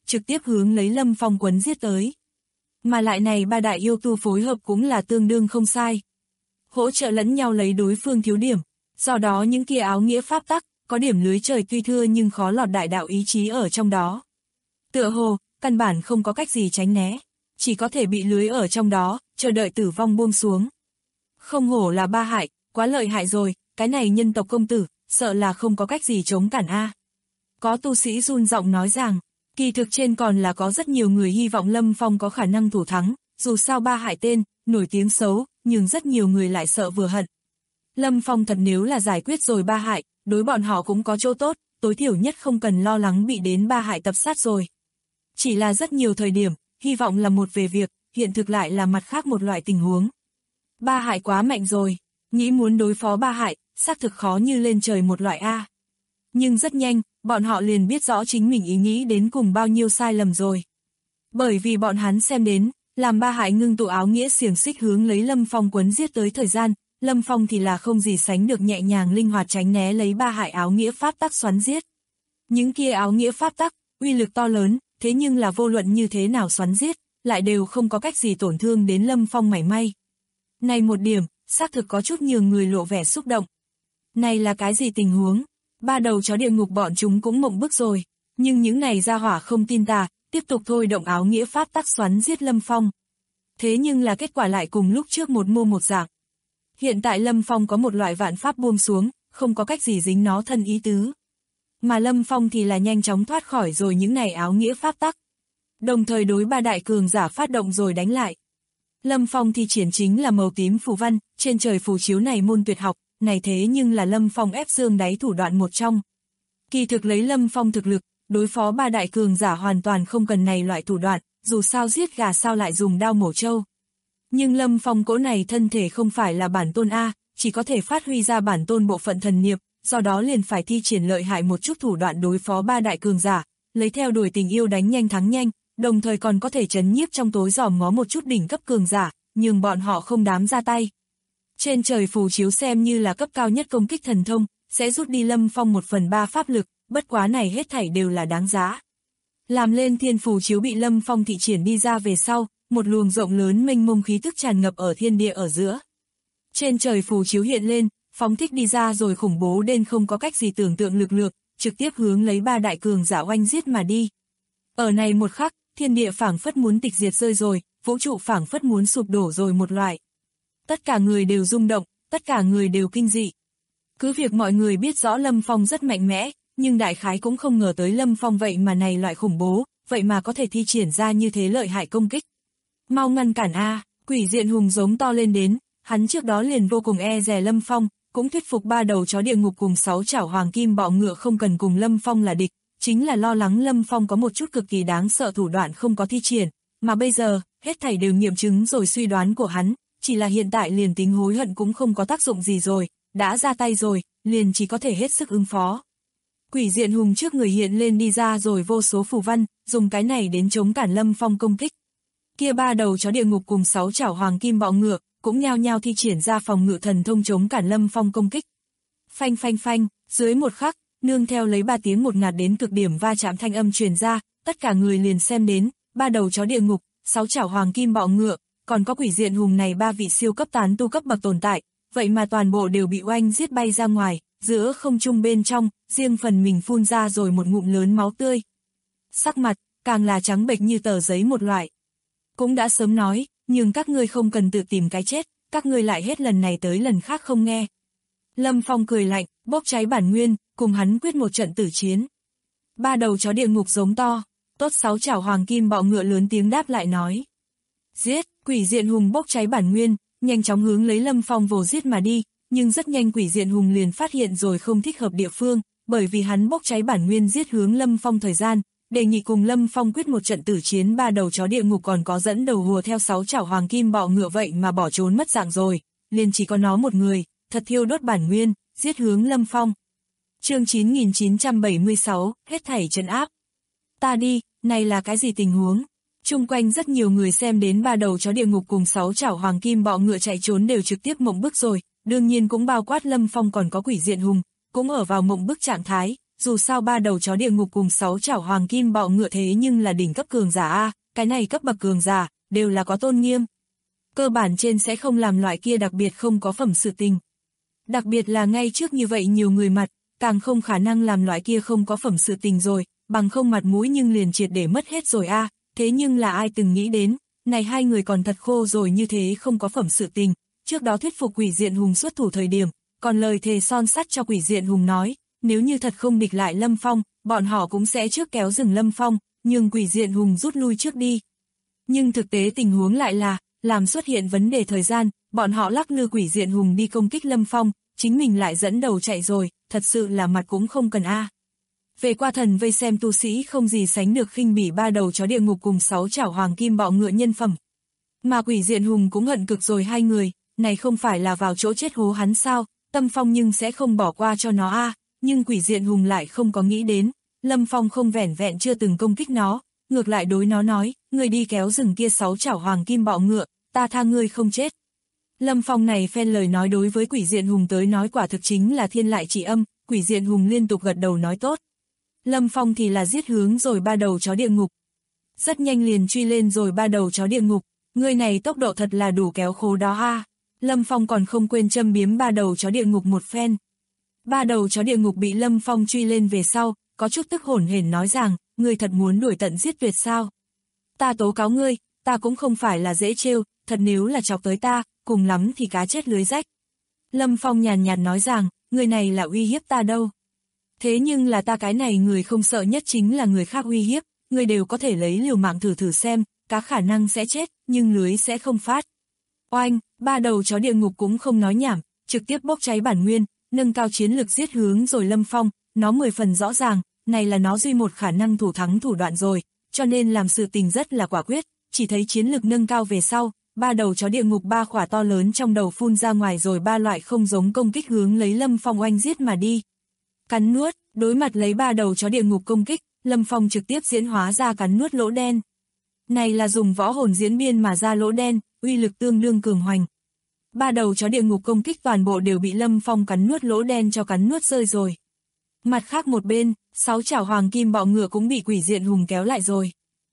trực tiếp hướng lấy Lâm Phong quấn giết tới. Mà lại này ba đại yêu tu phối hợp cũng là tương đương không sai. Hỗ trợ lẫn nhau lấy đối phương thiếu điểm, do đó những kia áo nghĩa pháp tắc, có điểm lưới trời tuy thưa nhưng khó lọt đại đạo ý chí ở trong đó. Tựa hồ, căn bản không có cách gì tránh né, chỉ có thể bị lưới ở trong đó, chờ đợi tử vong buông xuống. Không hổ là ba hại, quá lợi hại rồi, cái này nhân tộc công tử, sợ là không có cách gì chống cản a. Có tu sĩ run giọng nói rằng, kỳ thực trên còn là có rất nhiều người hy vọng Lâm Phong có khả năng thủ thắng, dù sao ba hại tên, nổi tiếng xấu, nhưng rất nhiều người lại sợ vừa hận. Lâm Phong thật nếu là giải quyết rồi ba hại, đối bọn họ cũng có chỗ tốt, tối thiểu nhất không cần lo lắng bị đến ba hại tập sát rồi. Chỉ là rất nhiều thời điểm, hy vọng là một về việc, hiện thực lại là mặt khác một loại tình huống. Ba hại quá mạnh rồi, nghĩ muốn đối phó ba hại, xác thực khó như lên trời một loại A. Nhưng rất nhanh, bọn họ liền biết rõ chính mình ý nghĩ đến cùng bao nhiêu sai lầm rồi. Bởi vì bọn hắn xem đến, làm ba hại ngưng tụ áo nghĩa xiềng xích hướng lấy Lâm Phong quấn giết tới thời gian, Lâm Phong thì là không gì sánh được nhẹ nhàng linh hoạt tránh né lấy ba hại áo nghĩa pháp tắc xoắn giết. Những kia áo nghĩa pháp tắc, uy lực to lớn, thế nhưng là vô luận như thế nào xoắn giết, lại đều không có cách gì tổn thương đến Lâm Phong mảy may. Này một điểm, xác thực có chút nhiều người lộ vẻ xúc động. Này là cái gì tình huống? Ba đầu chó địa ngục bọn chúng cũng mộng bức rồi, nhưng những này ra hỏa không tin tà, tiếp tục thôi động áo nghĩa pháp tắc xoắn giết Lâm Phong. Thế nhưng là kết quả lại cùng lúc trước một mô một dạng. Hiện tại Lâm Phong có một loại vạn pháp buông xuống, không có cách gì dính nó thân ý tứ. Mà Lâm Phong thì là nhanh chóng thoát khỏi rồi những này áo nghĩa pháp tắc. Đồng thời đối ba đại cường giả phát động rồi đánh lại. Lâm Phong thi triển chính là màu tím phù văn, trên trời phù chiếu này môn tuyệt học, này thế nhưng là Lâm Phong ép xương đáy thủ đoạn một trong. Kỳ thực lấy Lâm Phong thực lực, đối phó ba đại cường giả hoàn toàn không cần này loại thủ đoạn, dù sao giết gà sao lại dùng đao mổ trâu. Nhưng Lâm Phong cỗ này thân thể không phải là bản tôn A, chỉ có thể phát huy ra bản tôn bộ phận thần niệm, do đó liền phải thi triển lợi hại một chút thủ đoạn đối phó ba đại cường giả, lấy theo đuổi tình yêu đánh nhanh thắng nhanh, đồng thời còn có thể trấn nhiếp trong tối dòm ngó một chút đỉnh cấp cường giả, nhưng bọn họ không dám ra tay. Trên trời phù chiếu xem như là cấp cao nhất công kích thần thông, sẽ rút đi Lâm Phong 1/3 pháp lực, bất quá này hết thảy đều là đáng giá. Làm lên thiên phù chiếu bị Lâm Phong thị triển đi ra về sau, một luồng rộng lớn mênh mông khí tức tràn ngập ở thiên địa ở giữa. Trên trời phù chiếu hiện lên, phóng thích đi ra rồi khủng bố đến không có cách gì tưởng tượng lực lượng, trực tiếp hướng lấy ba đại cường giả oanh giết mà đi. Ở này một khắc, thiên địa phảng phất muốn tịch diệt rơi rồi, vũ trụ phảng phất muốn sụp đổ rồi một loại. Tất cả người đều rung động, tất cả người đều kinh dị. Cứ việc mọi người biết rõ Lâm Phong rất mạnh mẽ, nhưng đại khái cũng không ngờ tới Lâm Phong vậy mà này loại khủng bố, vậy mà có thể thi triển ra như thế lợi hại công kích. Mau ngăn cản a! Quỷ Diện Hùng giống to lên đến, hắn trước đó liền vô cùng e dè Lâm Phong, cũng thuyết phục ba đầu chó địa ngục cùng 6 chảo hoàng kim bọ ngựa không cần cùng Lâm Phong là địch, chính là lo lắng Lâm Phong có một chút cực kỳ đáng sợ thủ đoạn không có thi triển, mà bây giờ, hết thảy đều nghiệm chứng rồi suy đoán của hắn, chỉ là hiện tại liền tính hối hận cũng không có tác dụng gì rồi, đã ra tay rồi, liền chỉ có thể hết sức ứng phó. Quỷ Diện Hùng trước người hiện lên đi ra rồi vô số phù văn, dùng cái này đến chống cản Lâm Phong công kích. Kia ba đầu chó địa ngục cùng 6 chảo hoàng kim bọ ngựa, cũng nhao nhao thi triển ra phòng ngự thần thông chống cản Lâm Phong công kích. Phanh phanh phanh, dưới một khắc, nương theo lấy 3 tiếng một ngạt đến cực điểm va chạm thanh âm truyền ra, tất cả người liền xem đến, ba đầu chó địa ngục, 6 chảo hoàng kim bọ ngựa, còn có Quỷ Diện Hùng này ba vị siêu cấp tán tu cấp bậc tồn tại, vậy mà toàn bộ đều bị oanh giết bay ra ngoài, giữa không trung bên trong, riêng phần mình phun ra rồi một ngụm lớn máu tươi. Sắc mặt, càng là trắng bệch như tờ giấy một loại. Cũng đã sớm nói, nhưng các ngươi không cần tự tìm cái chết, các ngươi lại hết lần này tới lần khác không nghe. Lâm Phong cười lạnh, bốc cháy bản nguyên, cùng hắn quyết một trận tử chiến. Ba đầu chó địa ngục giống to, tốt 6 chảo hoàng kim bọ ngựa lớn tiếng đáp lại nói. Giết, Quỷ Diện Hùng bốc cháy bản nguyên, nhanh chóng hướng lấy Lâm Phong vồ giết mà đi, nhưng rất nhanh Quỷ Diện Hùng liền phát hiện rồi không thích hợp địa phương, bởi vì hắn bốc cháy bản nguyên giết hướng Lâm Phong thời gian, đề nghị cùng Lâm Phong quyết một trận tử chiến ba đầu chó địa ngục còn có dẫn đầu hùa theo 6 chảo hoàng kim bọ ngựa vậy mà bỏ trốn mất dạng rồi, liền chỉ có nó một người, thật thiêu đốt bản nguyên, giết hướng Lâm Phong. Chương 9976, hết thảy trấn áp. Ta đi, này là cái gì tình huống? Chung quanh rất nhiều người xem đến ba đầu chó địa ngục cùng 6 chảo hoàng kim bọ ngựa chạy trốn đều trực tiếp mộng bức rồi, đương nhiên cũng bao quát Lâm Phong còn có Quỷ Diện Hùng, cũng ở vào mộng bức trạng thái, dù sao ba đầu chó địa ngục cùng 6 chảo hoàng kim bọ ngựa thế nhưng là đỉnh cấp cường giả a, cái này cấp bậc cường giả, đều là có tôn nghiêm. Cơ bản trên sẽ không làm loại kia đặc biệt không có phẩm sự tình. Đặc biệt là ngay trước như vậy nhiều người mặt, càng không khả năng làm loại kia không có phẩm sự tình rồi, bằng không mặt mũi nhưng liền triệt để mất hết rồi a. Thế nhưng là ai từng nghĩ đến, này hai người còn thật khô rồi như thế không có phẩm sự tình, trước đó thuyết phục Quỷ Diện Hùng xuất thủ thời điểm, còn lời thề son sắt cho Quỷ Diện Hùng nói, nếu như thật không địch lại Lâm Phong, bọn họ cũng sẽ trước kéo rừng Lâm Phong, nhưng Quỷ Diện Hùng rút lui trước đi. Nhưng thực tế tình huống lại là, làm xuất hiện vấn đề thời gian, bọn họ lắc lư Quỷ Diện Hùng đi công kích Lâm Phong, chính mình lại dẫn đầu chạy rồi, thật sự là mặt cũng không cần a. Về qua thần vây xem tu sĩ không gì sánh được khinh bỉ ba đầu chó địa ngục cùng 6 chảo hoàng kim bọ ngựa nhân phẩm. Mà Quỷ Diện Hùng cũng hận cực rồi hai người, này không phải là vào chỗ chết hố hắn sao, Tâm Phong nhưng sẽ không bỏ qua cho nó a. Nhưng Quỷ Diện Hùng lại không có nghĩ đến, Lâm Phong không vẻn vẹn chưa từng công kích nó, ngược lại đối nó nói, người đi kéo rừng kia 6 chảo hoàng kim bọ ngựa, ta tha ngươi không chết. Lâm Phong này phen lời nói đối với Quỷ Diện Hùng tới nói quả thực chính là thiên lại chỉ âm, Quỷ Diện Hùng liên tục gật đầu nói tốt. Lâm Phong thì là giết hướng rồi ba đầu chó địa ngục. Rất nhanh liền truy lên rồi ba đầu chó địa ngục, người này tốc độ thật là đủ kéo khố đó a. Lâm Phong còn không quên châm biếm ba đầu chó địa ngục một phen. Ba đầu chó địa ngục bị Lâm Phong truy lên về sau, có chút tức hổn hển nói rằng, ngươi thật muốn đuổi tận giết tuyệt sao? Ta tố cáo ngươi, ta cũng không phải là dễ trêu, thật nếu là chọc tới ta, cùng lắm thì cá chết lưới rách. Lâm Phong nhàn nhạt nói rằng, người này là uy hiếp ta đâu. Thế nhưng là ta cái này người không sợ nhất chính là người khác uy hiếp, người đều có thể lấy liều mạng thử thử xem, cá khả năng sẽ chết, nhưng lưới sẽ không phát. Oanh, ba đầu chó địa ngục cũng không nói nhảm, trực tiếp bốc cháy bản nguyên, nâng cao chiến lực giết hướng rồi Lâm Phong, nó 10 phần rõ ràng, này là nó duy một khả năng thủ thắng thủ đoạn rồi, cho nên làm sự tình rất là quả quyết, chỉ thấy chiến lực nâng cao về sau, ba đầu chó địa ngục ba khỏa to lớn trong đầu phun ra ngoài rồi ba loại không giống công kích hướng lấy Lâm Phong oanh giết mà đi. Cắn nuốt, đối mặt lấy ba đầu chó địa ngục công kích, Lâm Phong trực tiếp diễn hóa ra cắn nuốt lỗ đen. Này là dùng võ hồn diễn biên mà ra lỗ đen, uy lực tương đương cường hoành. Ba đầu chó địa ngục công kích toàn bộ đều bị Lâm Phong cắn nuốt lỗ đen cho cắn nuốt rơi rồi. Mặt khác một bên, 6 chảo hoàng kim bọ ngựa cũng bị Quỷ Diện Hùng kéo lại rồi.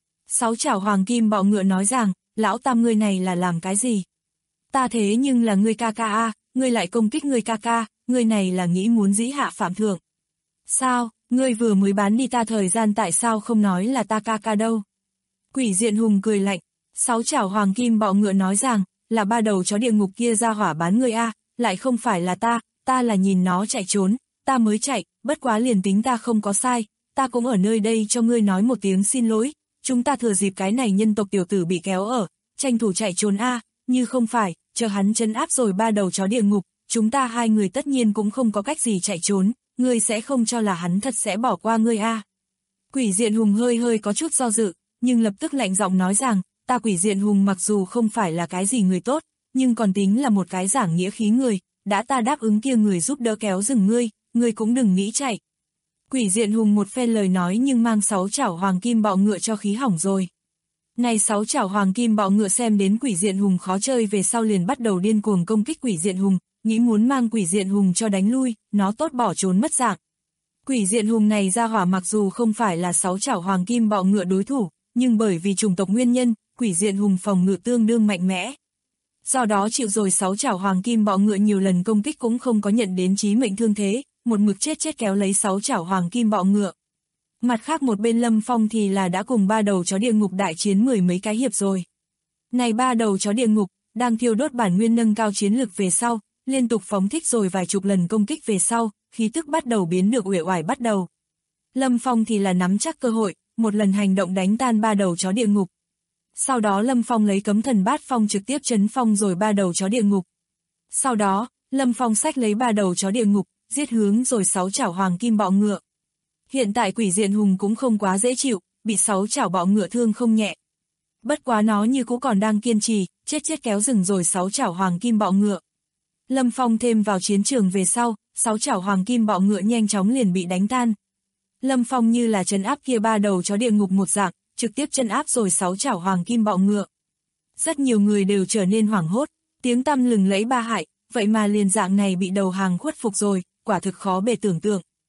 6 chảo hoàng kim bọ ngựa nói rằng, lão tam ngươi này là làm cái gì? Ta thế nhưng là ngươi ca ca a, ngươi lại công kích ngươi ca ca, ngươi này là nghĩ muốn dĩ hạ phạm thượng. Sao, ngươi vừa mới bán đi ta thời gian tại sao không nói là ta ca ca đâu? Quỷ Diện Hùng cười lạnh, 6 chảo hoàng kim bọ ngựa nói rằng, là ba đầu chó địa ngục kia ra hỏa bán ngươi a, lại không phải là ta là nhìn nó chạy trốn, ta mới chạy, bất quá liền tính ta không có sai, ta cũng ở nơi đây cho ngươi nói một tiếng xin lỗi, chúng ta thừa dịp cái này nhân tộc tiểu tử bị kéo ở, tranh thủ chạy trốn a, như không phải, chờ hắn trấn áp rồi ba đầu chó địa ngục, chúng ta hai người tất nhiên cũng không có cách gì chạy trốn, ngươi sẽ không cho là hắn thật sẽ bỏ qua ngươi a. Quỷ Diện Hùng hơi có chút do dự, nhưng lập tức lạnh giọng nói rằng, ta Quỷ Diện Hùng mặc dù không phải là cái gì người tốt, nhưng còn tính là một cái giảng nghĩa khí người, đã ta đáp ứng kia người giúp đỡ kéo rừng ngươi cũng đừng nghĩ chạy. Quỷ Diện Hùng một phen lời nói nhưng mang 6 chảo hoàng kim bọ ngựa cho khí hỏng rồi. Này 6 chảo hoàng kim bọ ngựa xem đến Quỷ Diện Hùng khó chơi về sau liền bắt đầu điên cuồng công kích Quỷ Diện Hùng, nghĩ muốn mang Quỷ Diện Hùng cho đánh lui, nó tốt bỏ trốn mất dạng. Quỷ Diện Hùng này ra hỏa mặc dù không phải là 6 chảo hoàng kim bọ ngựa đối thủ, nhưng bởi vì chủng tộc nguyên nhân, Quỷ Diện Hùng phòng ngự tương đương mạnh mẽ. Do đó chịu rồi 6 chảo hoàng kim bọ ngựa nhiều lần công kích cũng không có nhận đến chí mệnh thương thế, một mực chết kéo lấy 6 chảo hoàng kim bọ ngựa. Mặt khác một bên Lâm Phong thì là đã cùng ba đầu chó địa ngục đại chiến 10 mấy cái hiệp rồi. Này ba đầu chó địa ngục, đang thiêu đốt bản nguyên nâng cao chiến lực về sau, liên tục phóng thích rồi vài chục lần công kích về sau, khí tức bắt đầu biến được uể oải bắt đầu. Lâm Phong thì là nắm chắc cơ hội, một lần hành động đánh tan ba đầu chó địa ngục. Sau đó Lâm Phong lấy cấm thần bát phong trực tiếp trấn phong rồi ba đầu chó địa ngục. Sau đó, Lâm Phong xách lấy ba đầu chó địa ngục, giết hướng rồi 6 chảo hoàng kim bọ ngựa. Hiện tại Quỷ Diện Hùng cũng không quá dễ chịu, bị 6 chảo bọ ngựa thương không nhẹ. Bất quá nó như cũng còn đang kiên trì, chết kéo rừng rồi 6 chảo hoàng kim bọ ngựa. Lâm Phong thêm vào chiến trường về sau, 6 chảo hoàng kim bọ ngựa nhanh chóng liền bị đánh tan. Lâm Phong như là trấn áp kia ba đầu chó địa ngục một dạng, trực tiếp trấn áp rồi 6 chảo hoàng kim bọ ngựa. Rất nhiều người đều trở nên hoảng hốt, tiếng tăm lừng lẫy ba hại, vậy mà liền dạng này bị đầu hàng khuất phục rồi, quả thực khó bề tưởng tượng.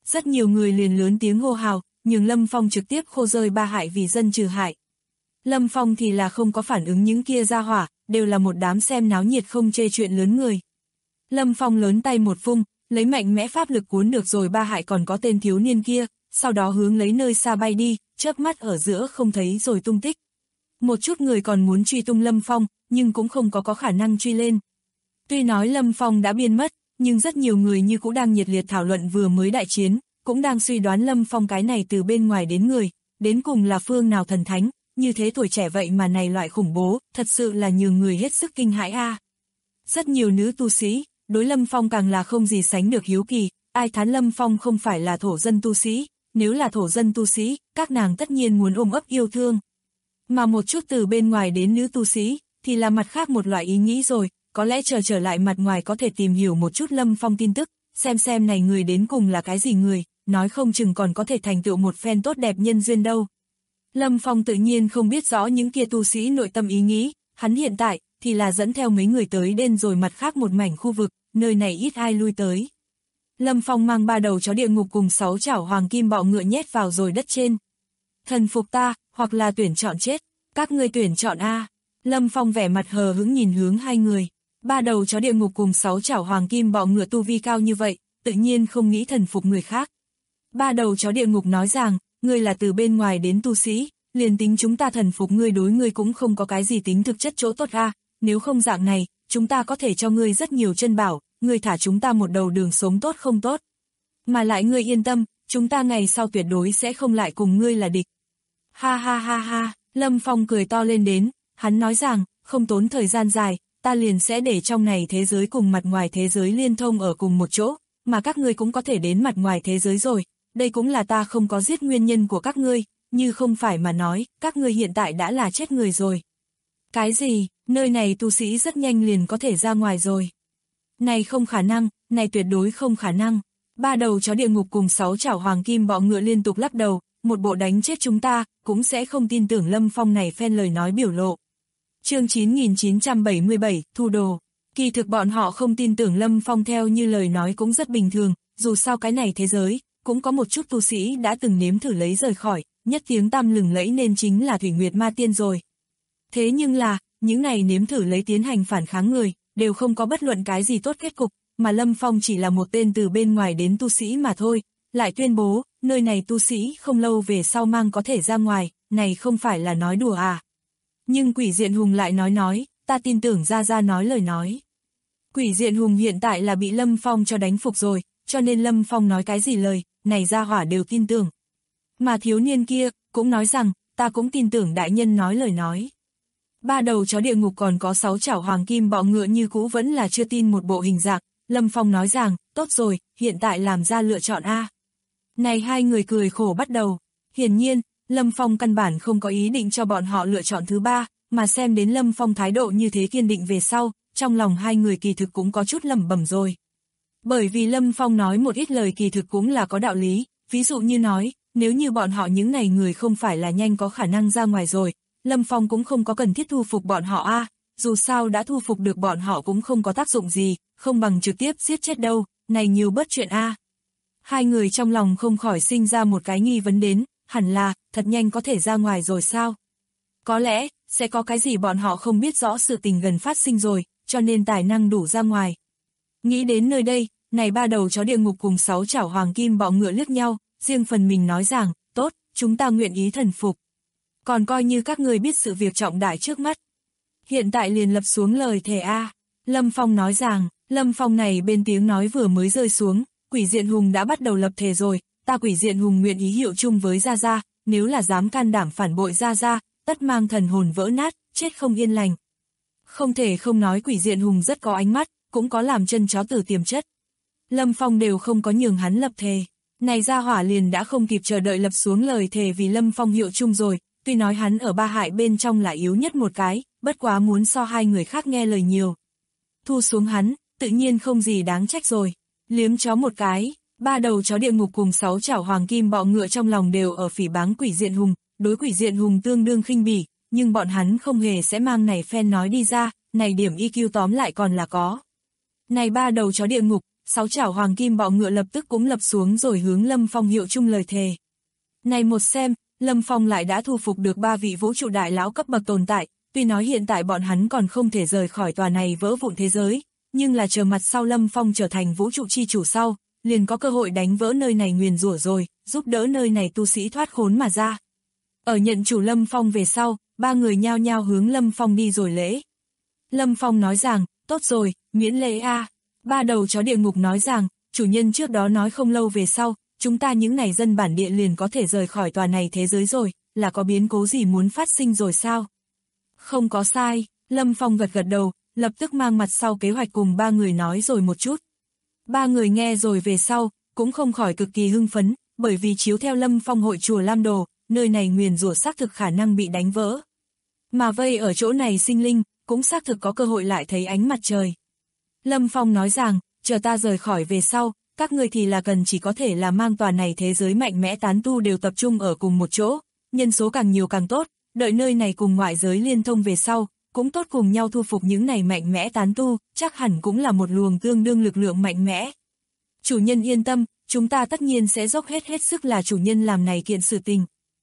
Rất nhiều người liền lớn tiếng hô hào, nhường Lâm Phong trực tiếp khô rơi ba hại vì dân trừ hại. Lâm Phong thì là không có phản ứng những kia ra hỏa, đều là một đám xem náo nhiệt không chê chuyện lớn người. Lâm Phong lớn tay một vung, lấy mạnh mẽ pháp lực cuốn được rồi ba hại còn có tên thiếu niên kia, sau đó hướng lấy nơi xa bay đi, chớp mắt ở giữa không thấy rồi tung tích. Một chút người còn muốn truy tung Lâm Phong, nhưng cũng không có khả năng truy lên. Tuy nói Lâm Phong đã biến mất, nhưng rất nhiều người như cũng đang nhiệt liệt thảo luận vừa mới đại chiến, cũng đang suy đoán Lâm Phong cái này từ bên ngoài đến người, đến cùng là phương nào thần thánh, như thế tuổi trẻ vậy mà này loại khủng bố, thật sự là nhường người hết sức kinh hãi a. Rất nhiều nữ tu sĩ, đối Lâm Phong càng là không gì sánh được hiếu kỳ, ai thán Lâm Phong không phải là thổ dân tu sĩ, nếu là thổ dân tu sĩ, các nàng tất nhiên muốn ôm ấp yêu thương. Mà một chút từ bên ngoài đến nữ tu sĩ, thì là mặt khác một loại ý nghĩ rồi, có lẽ trở lại mặt ngoài có thể tìm hiểu một chút Lâm Phong tin tức, xem này người đến cùng là cái gì người, nói không chừng còn có thể thành tựu một phen tốt đẹp nhân duyên đâu. Lâm Phong tự nhiên không biết rõ những kia tu sĩ nội tâm ý nghĩ, hắn hiện tại thì là dẫn theo mấy người tới đến rồi mặt khác một mảnh khu vực, nơi này ít ai lui tới. Lâm Phong mang 3 đầu chó địa ngục cùng 6 chảo hoàng kim bọ ngựa nhét vào rồi đất trên. Thần phục ta, hoặc là tuyển chọn chết, các ngươi tuyển chọn a. Lâm Phong vẻ mặt hờ hững nhìn hướng hai người. 3 đầu chó địa ngục cùng 6 chảo hoàng kim bọ ngựa tu vi cao như vậy, tự nhiên không nghĩ thần phục người khác. 3 đầu chó địa ngục nói rằng, ngươi là từ bên ngoài đến tu sĩ, liền tính chúng ta thần phục ngươi đối ngươi cũng không có cái gì tính thực chất chỗ tốt a, nếu không dạng này, chúng ta có thể cho ngươi rất nhiều chân bảo, ngươi thả chúng ta một đầu đường sống tốt không tốt. Mà lại ngươi yên tâm, chúng ta ngày sau tuyệt đối sẽ không lại cùng ngươi là địch. Ha ha ha ha, Lâm Phong cười to lên đến, hắn nói rằng, không tốn thời gian dài, ta liền sẽ để trong này thế giới cùng mặt ngoài thế giới liên thông ở cùng một chỗ, mà các ngươi cũng có thể đến mặt ngoài thế giới rồi, đây cũng là ta không có giết nguyên nhân của các ngươi, như không phải mà nói, các ngươi hiện tại đã là chết người rồi. Cái gì, nơi này tu sĩ rất nhanh liền có thể ra ngoài rồi. Này không khả năng, này tuyệt đối không khả năng. 3 đầu chó địa ngục cùng 6 chảo hoàng kim bọ ngựa liên tục lắc đầu, một bộ đánh chết chúng ta, cũng sẽ không tin tưởng Lâm Phong này phen lời nói biểu lộ. Chương 9977, thu đồ. Kỳ thực bọn họ không tin tưởng Lâm Phong theo như lời nói cũng rất bình thường, dù sao cái này thế giới, cũng có một chút tu sĩ đã từng nếm thử lấy rời khỏi, nhất tiếng tăm lừng lẫy nên chính là Thủy Nguyệt Ma Tiên rồi. Thế nhưng là, những này nếm thử lấy tiến hành phản kháng người, đều không có bất luận cái gì tốt kết cục, mà Lâm Phong chỉ là một tên từ bên ngoài đến tu sĩ mà thôi, lại tuyên bố, nơi này tu sĩ không lâu về sau mang có thể ra ngoài, này không phải là nói đùa à. Nhưng Quỷ Diện Hùng lại nói, ta tin tưởng Ra nói lời nói. Quỷ Diện Hùng hiện tại là bị Lâm Phong cho đánh phục rồi, cho nên Lâm Phong nói cái gì lời, này ra hỏa đều tin tưởng. Mà thiếu niên kia, cũng nói rằng, ta cũng tin tưởng đại nhân nói lời nói. 3 đầu chó địa ngục còn có 6 chảo hoàng kim bọ ngựa như cũ vẫn là chưa tin một bộ hình dạng, Lâm Phong nói rằng, tốt rồi, hiện tại làm ra lựa chọn A. Này hai người cười khổ bắt đầu, hiển nhiên, Lâm Phong căn bản không có ý định cho bọn họ lựa chọn thứ 3, mà xem đến Lâm Phong thái độ như thế kiên định về sau, trong lòng hai người kỳ thực cũng có chút lẩm bẩm rồi. Bởi vì Lâm Phong nói một ít lời kỳ thực cũng là có đạo lý, ví dụ như nói, nếu như bọn họ những này người không phải là nhanh có khả năng ra ngoài rồi, Lâm Phong cũng không có cần thiết thu phục bọn họ a, dù sao đã thu phục được bọn họ cũng không có tác dụng gì, không bằng trực tiếp giết chết đâu, này nhiều bớt chuyện a. Hai người trong lòng không khỏi sinh ra một cái nghi vấn đến, hẳn là, thật nhanh có thể ra ngoài rồi sao? Có lẽ, sẽ có cái gì bọn họ không biết rõ sự tình gần phát sinh rồi, cho nên tài năng đủ ra ngoài. Nghĩ đến nơi đây, này 3 đầu chó địa ngục cùng 6 chảo hoàng kim bọ ngựa liếc nhau, riêng phần mình nói rằng, tốt, chúng ta nguyện ý thần phục. Còn coi như các người biết sự việc trọng đại trước mắt. Hiện tại liền lập xuống lời thề a. Lâm Phong nói rằng, Lâm Phong này bên tiếng nói vừa mới rơi xuống, Quỷ Diện Hùng đã bắt đầu lập thề rồi, ta Quỷ Diện Hùng nguyện ý hiệu chung với Ra, nếu là dám can đảm phản bội Ra, tất mang thần hồn vỡ nát, chết không yên lành. Không thể không nói Quỷ Diện Hùng rất có ánh mắt, cũng có làm chân chó tử tiềm chất. Lâm Phong đều không có nhường hắn lập thề. Này ra hỏa liền đã không kịp chờ đợi lập xuống lời thề vì Lâm Phong hiệu chung rồi, tuy nói hắn ở 3 hại bên trong là yếu nhất một cái, bất quá muốn so hai người khác nghe lời nhiều. Thu xuống hắn, tự nhiên không gì đáng trách rồi. Liếm chó một cái, 3 đầu chó địa ngục cùng 6 chảo hoàng kim bọ ngựa trong lòng đều ở phỉ báng Quỷ Diện Hùng, đối Quỷ Diện Hùng tương đương khinh bỉ, nhưng bọn hắn không hề sẽ mang này phen nói đi ra, này điểm IQ tóm lại còn là có. Này 3 đầu chó địa ngục, 6 chảo hoàng kim bọ ngựa lập tức cũng lập xuống rồi hướng Lâm Phong hiệu chung lời thề. Này một xem, Lâm Phong lại đã thu phục được 3 vị vũ trụ đại lão cấp bậc tồn tại, tuy nói hiện tại bọn hắn còn không thể rời khỏi tòa này vỡ vụn thế giới, nhưng là chờ mặt sau Lâm Phong trở thành vũ trụ chi chủ sau, liền có cơ hội đánh vỡ nơi này nguyền rủa rồi, giúp đỡ nơi này tu sĩ thoát khốn mà ra. Ở nhận chủ Lâm Phong về sau, 3 người nhao nhao hướng Lâm Phong đi rồi lễ. Lâm Phong nói rằng, tốt rồi, miễn lễ a. 3 đầu chó địa ngục nói rằng, chủ nhân trước đó nói không lâu về sau, chúng ta những này dân bản địa liền có thể rời khỏi tòa này thế giới rồi, là có biến cố gì muốn phát sinh rồi sao? Không có sai, Lâm Phong gật gật đầu, lập tức mang mặt sau kế hoạch cùng 3 người nói rồi một chút. 3 người nghe rồi về sau, cũng không khỏi cực kỳ hưng phấn, bởi vì chiếu theo Lâm Phong hội chùa Lam Đồ, nơi này nguyền rủa xác thực khả năng bị đánh vỡ. Mà vây ở chỗ này sinh linh, cũng xác thực có cơ hội lại thấy ánh mặt trời. Lâm Phong nói rằng, chờ ta rời khỏi về sau, các người thì là cần chỉ có thể là mang tòa này thế giới mạnh mẽ tán tu đều tập trung ở cùng một chỗ, nhân số càng nhiều càng tốt, đợi nơi này cùng ngoại giới liên thông về sau, cũng tốt cùng nhau thu phục những này mạnh mẽ tán tu, chắc hẳn cũng là một luồng tương đương lực lượng mạnh mẽ. Chủ nhân yên tâm, chúng ta tất nhiên sẽ dốc hết sức là chủ nhân làm này kiện sự tình.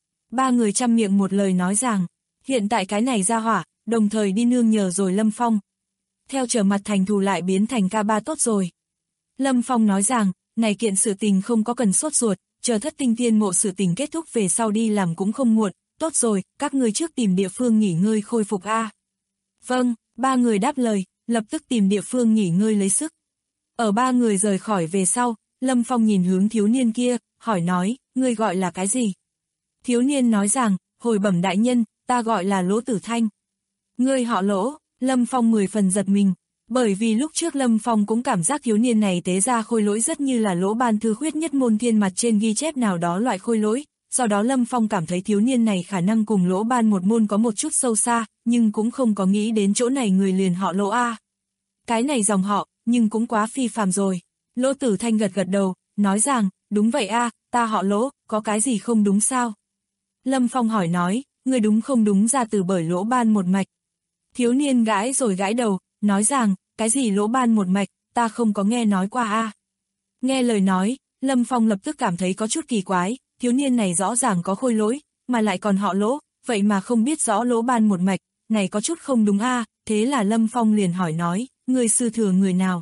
3 người chăm miệng một lời nói rằng, hiện tại cái này ra hỏa, đồng thời đi nương nhờ rồi Lâm Phong. Theo trở mặt thành thù lại biến thành K3 tốt rồi. Lâm Phong nói rằng, này kiện sự tình không có cần sốt ruột, chờ Thất Tinh Tiên Mộ sự tình kết thúc về sau đi làm cũng không muộn, tốt rồi, các người trước tìm địa phương nghỉ ngơi khôi phục a. Vâng, 3 người đáp lời, lập tức tìm địa phương nghỉ ngơi lấy sức. Ở 3 người rời khỏi về sau, Lâm Phong nhìn hướng thiếu niên kia, hỏi nói, ngươi gọi là cái gì? Thiếu niên nói rằng, hồi bẩm đại nhân, ta gọi là Lỗ Tử Thanh. Ngươi họ Lỗ, Lâm Phong 10 phần giật mình, bởi vì lúc trước Lâm Phong cũng cảm giác thiếu niên này tế ra khôi lỗi rất như là Lỗ Ban Thư Khuyết Nhất Môn Thiên mặt trên ghi chép nào đó loại khôi lỗi, sau đó Lâm Phong cảm thấy thiếu niên này khả năng cùng Lỗ Ban một môn có một chút sâu xa, nhưng cũng không có nghĩ đến chỗ này người liền họ Lỗ a. Cái này dòng họ, nhưng cũng quá phi phàm rồi. Lỗ Tử Thanh gật gật đầu, nói rằng, đúng vậy a, ta họ Lỗ, có cái gì không đúng sao? Lâm Phong hỏi nói, người đúng không đúng ra từ bởi Lỗ Ban một mạch. Thiếu niên gãi rồi gãi đầu, nói rằng, cái gì Lỗ Ban một mạch, ta không có nghe nói qua a. Nghe lời nói, Lâm Phong lập tức cảm thấy có chút kỳ quái, thiếu niên này rõ ràng có khôi lỗi, mà lại còn họ Lỗ, vậy mà không biết rõ Lỗ Ban một mạch, này có chút không đúng a. Thế là Lâm Phong liền hỏi nói, người sư thừa người nào?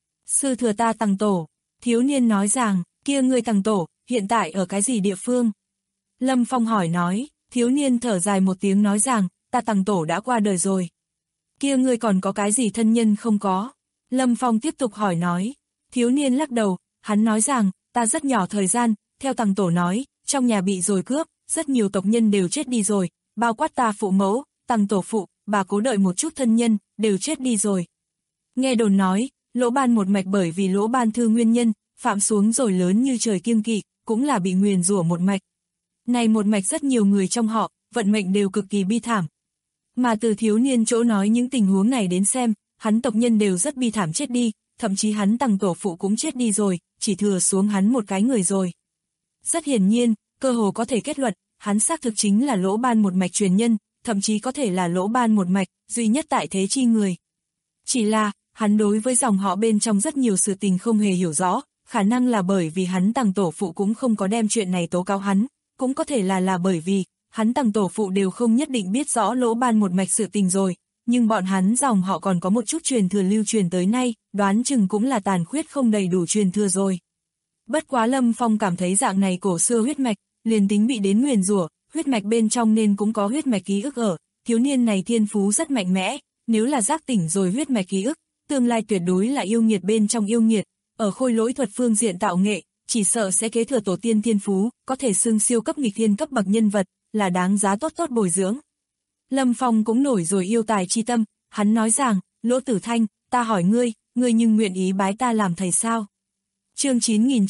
Sư thừa ta Tằng Tổ. Thiếu niên nói rằng, kia người Tằng Tổ, hiện tại ở cái gì địa phương? Lâm Phong hỏi nói, thiếu niên thở dài một tiếng nói rằng, ta Tằng Tổ đã qua đời rồi. Kia ngươi còn có cái gì thân nhân không có? Lâm Phong tiếp tục hỏi nói, thiếu niên lắc đầu, hắn nói rằng, ta rất nhỏ thời gian, theo Tằng Tổ nói, trong nhà bị rồi cướp, rất nhiều tộc nhân đều chết đi rồi, bao quát ta phụ mẫu, Tằng Tổ phụ, bà cố đợi một chút thân nhân, đều chết đi rồi. Nghe đồn nói, Lỗ Ban một mạch bởi vì Lỗ Ban Thư nguyên nhân, phạm xuống rồi lớn như trời kiêng kỵ, cũng là bị nguyền rủa một mạch. Này một mạch rất nhiều người trong họ, vận mệnh đều cực kỳ bi thảm. Mà từ thiếu niên chỗ nói những tình huống này đến xem, hắn tộc nhân đều rất bi thảm chết đi, thậm chí hắn Tằng Tổ phụ cũng chết đi rồi, chỉ thừa xuống hắn một cái người rồi. Rất hiển nhiên, cơ hồ có thể kết luận, hắn xác thực chính là Lỗ Ban một mạch truyền nhân, thậm chí có thể là Lỗ Ban một mạch, duy nhất tại thế chi người. Chỉ là, hắn đối với dòng họ bên trong rất nhiều sự tình không hề hiểu rõ, khả năng là bởi vì hắn Tằng Tổ phụ cũng không có đem chuyện này tố cáo hắn, cũng có thể là bởi vì, hắn Tằng Tổ phụ đều không nhất định biết rõ Lỗ Ban một mạch sự tình rồi, nhưng bọn hắn dòng họ còn có một chút truyền thừa lưu truyền tới nay, đoán chừng cũng là tàn khuyết không đầy đủ truyền thừa rồi. Bất quá Lâm Phong cảm thấy dạng này cổ xưa huyết mạch, liền tính bị đến nguyền rủa, huyết mạch bên trong nên cũng có huyết mạch ký ức ở, thiếu niên này thiên phú rất mạnh mẽ, nếu là giác tỉnh rồi huyết mạch ký ức, tương lai tuyệt đối là yêu nghiệt bên trong yêu nghiệt, ở khôi lỗi thuật phương diện tạo nghệ, chỉ sợ sẽ kế thừa tổ tiên thiên phú, có thể xưng siêu cấp nghịch thiên cấp bậc nhân vật, là đáng giá tốt bồi dưỡng. Lâm Phong cũng nổi rồi yêu tài chi tâm, hắn nói rằng, Lỗ Tử Thanh, ta hỏi ngươi nhưng nguyện ý bái ta làm thầy sao? Chương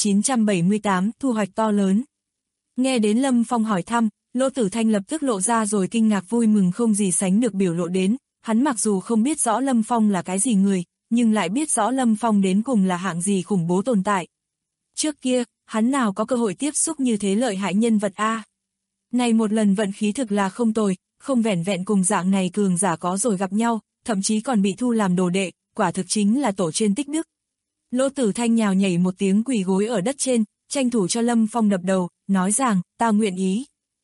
9978, thu hoạch to lớn. Nghe đến Lâm Phong hỏi thăm, Lỗ Tử Thanh lập tức lộ ra rồi kinh ngạc vui mừng không gì sánh được biểu lộ đến, hắn mặc dù không biết rõ Lâm Phong là cái gì người, nhưng lại biết rõ Lâm Phong đến cùng là hạng gì khủng bố tồn tại. Trước kia, hắn nào có cơ hội tiếp xúc như thế lợi hại nhân vật a. Này một lần vận khí thực là không tồi, không vẻn vẹn cùng dạng này cường giả có rồi gặp nhau, thậm chí còn bị thu làm đồ đệ, quả thực chính là tổ trên tích đức. Lỗ Tử Thanh nhào nhảy một tiếng quỳ gối ở đất trên, tranh thủ cho Lâm Phong đập đầu, nói rằng, ta nguyện ý.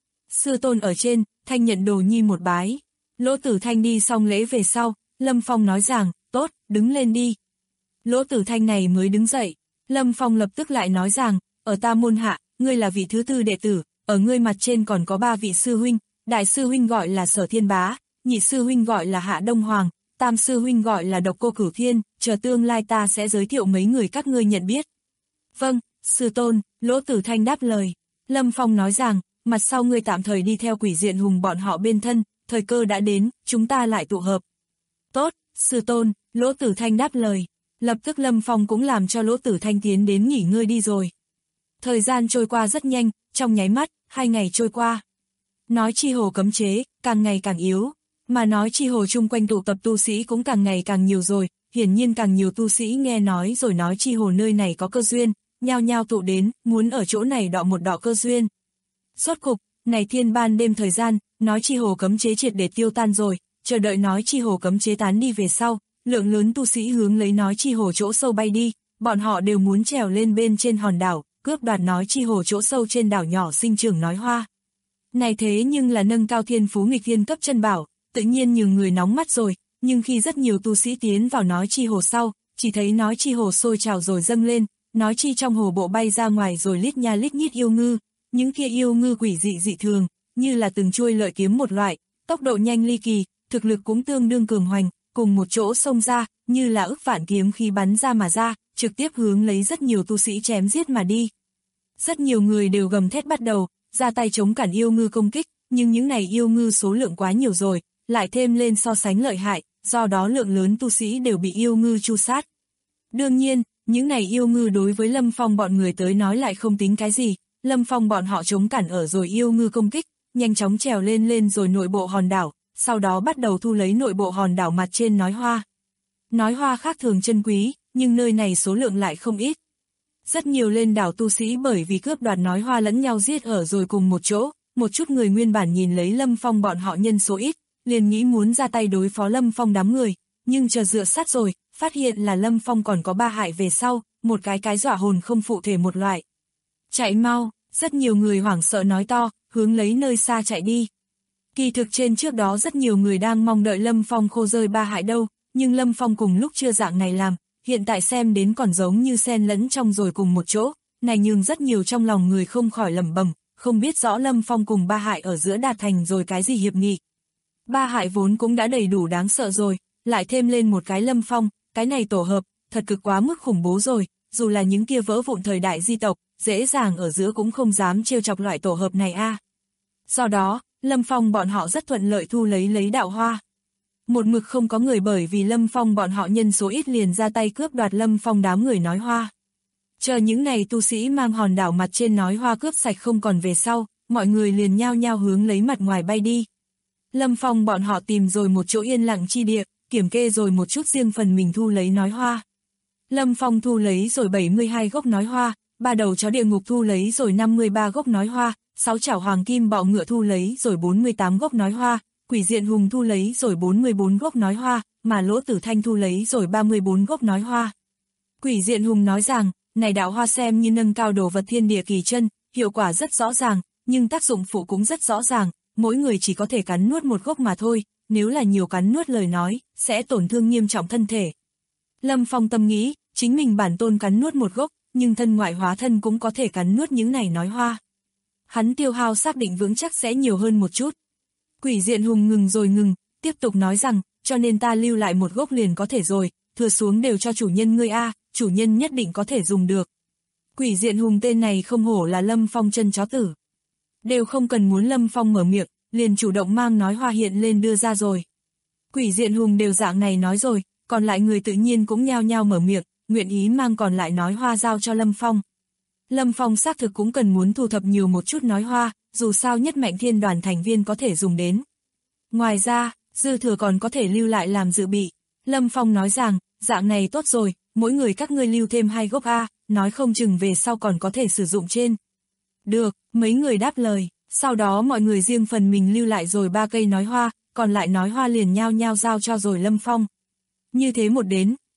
Sư tôn ở trên, Thanh nhận đồ nhi một bái. Lỗ Tử Thanh đi xong lễ về sau, Lâm Phong nói rằng, tốt, đứng lên đi. Lỗ Tử Thanh này mới đứng dậy. Lâm Phong lập tức lại nói rằng, ở ta môn hạ, ngươi là vị thứ tư đệ tử, ở ngươi mặt trên còn có 3 vị sư huynh, đại sư huynh gọi là Sở Thiên Bá, nhị sư huynh gọi là Hạ Đông Hoàng, tam sư huynh gọi là Độc Cô Cửu Thiên, chờ tương lai ta sẽ giới thiệu mấy người các ngươi nhận biết. Vâng, sư tôn, Lỗ Tử Thanh đáp lời. Lâm Phong nói rằng, mặt sau ngươi tạm thời đi theo Quỷ Diện Hùng bọn họ bên thân, thời cơ đã đến, chúng ta lại tụ hợp. Tốt, sư tôn, Lỗ Tử Thanh đáp lời. Lập tức Lâm Phong cũng làm cho Lỗ Tử Thanh tiến đến nghỉ ngơi đi rồi. Thời gian trôi qua rất nhanh, trong nháy mắt, 2 ngày trôi qua. Nói chi hồ cấm chế, càng ngày càng yếu, mà nói chi hồ chung quanh tụ tập tu sĩ cũng càng ngày càng nhiều rồi, hiển nhiên càng nhiều tu sĩ nghe nói rồi nói chi hồ nơi này có cơ duyên, nhao nhao tụ đến, muốn ở chỗ này đọ một đọ cơ duyên. Rốt cục, này thiên ban đêm thời gian, nói chi hồ cấm chế triệt để tiêu tan rồi, chờ đợi nói chi hồ cấm chế tán đi về sau, lượng lớn tu sĩ hướng lấy nói chi hồ chỗ sâu bay đi, bọn họ đều muốn trèo lên bên trên hòn đảo, cướp đoạt nói chi hồ chỗ sâu trên đảo nhỏ sinh trưởng nói hoa. Này thế nhưng là nâng cao thiên phú nghịch thiên cấp chân bảo, tự nhiên nhiều người nóng mắt rồi, nhưng khi rất nhiều tu sĩ tiến vào nói chi hồ sau, chỉ thấy nói chi hồ sôi trào rồi dâng lên, nói chi trong hồ bộ bay ra ngoài rồi lít nha lít nhít yêu ngư, những kia yêu ngư quỷ dị dị thường, như là từng chuôi lợi kiếm một loại, tốc độ nhanh ly kỳ, thực lực cũng tương đương cường hoành, cùng một chỗ xông ra, như là ức vạn kiếm khí bắn ra mà ra, trực tiếp hướng lấy rất nhiều tu sĩ chém giết mà đi. Rất nhiều người đều gầm thét bắt đầu, ra tay chống cản yêu ngư công kích, nhưng những này yêu ngư số lượng quá nhiều rồi, lại thêm lên so sánh lợi hại, do đó lượng lớn tu sĩ đều bị yêu ngư tru sát. Đương nhiên, những này yêu ngư đối với Lâm Phong bọn người tới nói lại không tính cái gì, Lâm Phong bọn họ chống cản ở rồi yêu ngư công kích, nhanh chóng trèo lên rồi nội bộ hòn đảo, sau đó bắt đầu thu lấy nội bộ hòn đảo mặt trên nói hoa. Nói hoa khác thường chân quý, nhưng nơi này số lượng lại không ít. Rất nhiều lên đảo tu sĩ bởi vì cướp đoạt nói hoa lẫn nhau giết ở rồi cùng một chỗ, một chút người nguyên bản nhìn lấy Lâm Phong bọn họ nhân số ít, liền nghĩ muốn ra tay đối phó Lâm Phong đám người, nhưng chờ dựa sát rồi, phát hiện là Lâm Phong còn có 3 hại về sau, một cái dọa hồn không phụ thể một loại. Chạy mau, rất nhiều người hoảng sợ nói to, hướng lấy nơi xa chạy đi. Kỳ thực trên trước đó rất nhiều người đang mong đợi Lâm Phong khô rơi 3 hại đâu, nhưng Lâm Phong cùng lúc chưa dạng này làm, hiện tại xem đến còn giống như xen lẫn trong rồi cùng một chỗ, này nhưng rất nhiều trong lòng người không khỏi lẩm bẩm, không biết rõ Lâm Phong cùng 3 hại ở giữa đạt thành rồi cái gì hiệp nghị. 3 hại vốn cũng đã đầy đủ đáng sợ rồi, lại thêm lên một cái Lâm Phong, cái này tổ hợp, thật cực quá mức khủng bố rồi, dù là những kia vỡ vụn thời đại di tộc, dễ dàng ở giữa cũng không dám trêu chọc loại tổ hợp này a. Do đó, Lâm Phong bọn họ rất thuận lợi thu lấy đạo hoa. Một mực không có người bởi vì Lâm Phong bọn họ nhân số ít liền ra tay cướp đoạt Lâm Phong đám người nói hoa. Chờ những này tu sĩ mang hòn đảo mặt trên nói hoa cướp sạch không còn về sau, mọi người liền nhao nhao hướng lấy mặt ngoài bay đi. Lâm Phong bọn họ tìm rồi một chỗ yên lặng chi địa, kiểm kê rồi một chút riêng phần mình thu lấy nói hoa. Lâm Phong thu lấy rồi 72 gốc nói hoa, 3 đầu chó địa ngục thu lấy rồi 53 gốc nói hoa, 6 chảo hoàng kim bọ ngựa thu lấy rồi 48 gốc nói hoa, Quỷ Diện Hùng thu lấy rồi 44 gốc nói hoa, mà Lỗ Tử Thanh thu lấy rồi 34 gốc nói hoa. Quỷ Diện Hùng nói rằng, này đạo hoa xem như nâng cao đồ vật thiên địa kỳ chân, hiệu quả rất rõ ràng, nhưng tác dụng phụ cũng rất rõ ràng, mỗi người chỉ có thể cắn nuốt một gốc mà thôi, nếu là nhiều cắn nuốt lời nói, sẽ tổn thương nghiêm trọng thân thể. Lâm Phong tâm nghĩ, chính mình bản tôn cắn nuốt một gốc, nhưng thân ngoại hóa thân cũng có thể cắn nuốt những này nói hoa. Hắn tiêu hao xác định vững chắc sẽ nhiều hơn một chút. Quỷ Diện Hùng ngừng rồi ngừng, tiếp tục nói rằng, cho nên ta lưu lại một gốc liền có thể rồi, thừa xuống đều cho chủ nhân ngươi a, chủ nhân nhất định có thể dùng được. Quỷ Diện Hùng tên này không hổ là Lâm Phong chân chó tử. Đều không cần muốn Lâm Phong mở miệng, liền chủ động mang nói hoa hiện lên đưa ra rồi. Quỷ Diện Hùng đều dạng này nói rồi, còn lại người tự nhiên cũng nhao nhao mở miệng, nguyện ý mang còn lại nói hoa giao cho Lâm Phong. Lâm Phong xác thực cũng cần muốn thu thập nhiều một chút nói hoa, dù sao nhất mạnh thiên đoàn thành viên có thể dùng đến. Ngoài ra, dư thừa còn có thể lưu lại làm dự bị. Lâm Phong nói rằng, dạng này tốt rồi, mỗi người các ngươi lưu thêm 2 gốc A, nói không chừng về sau còn có thể sử dụng trên. Được, mấy người đáp lời, sau đó mọi người riêng phần mình lưu lại rồi 3 cây nói hoa, còn lại nói hoa liền nhao nhao giao cho rồi Lâm Phong. Như thế một đến,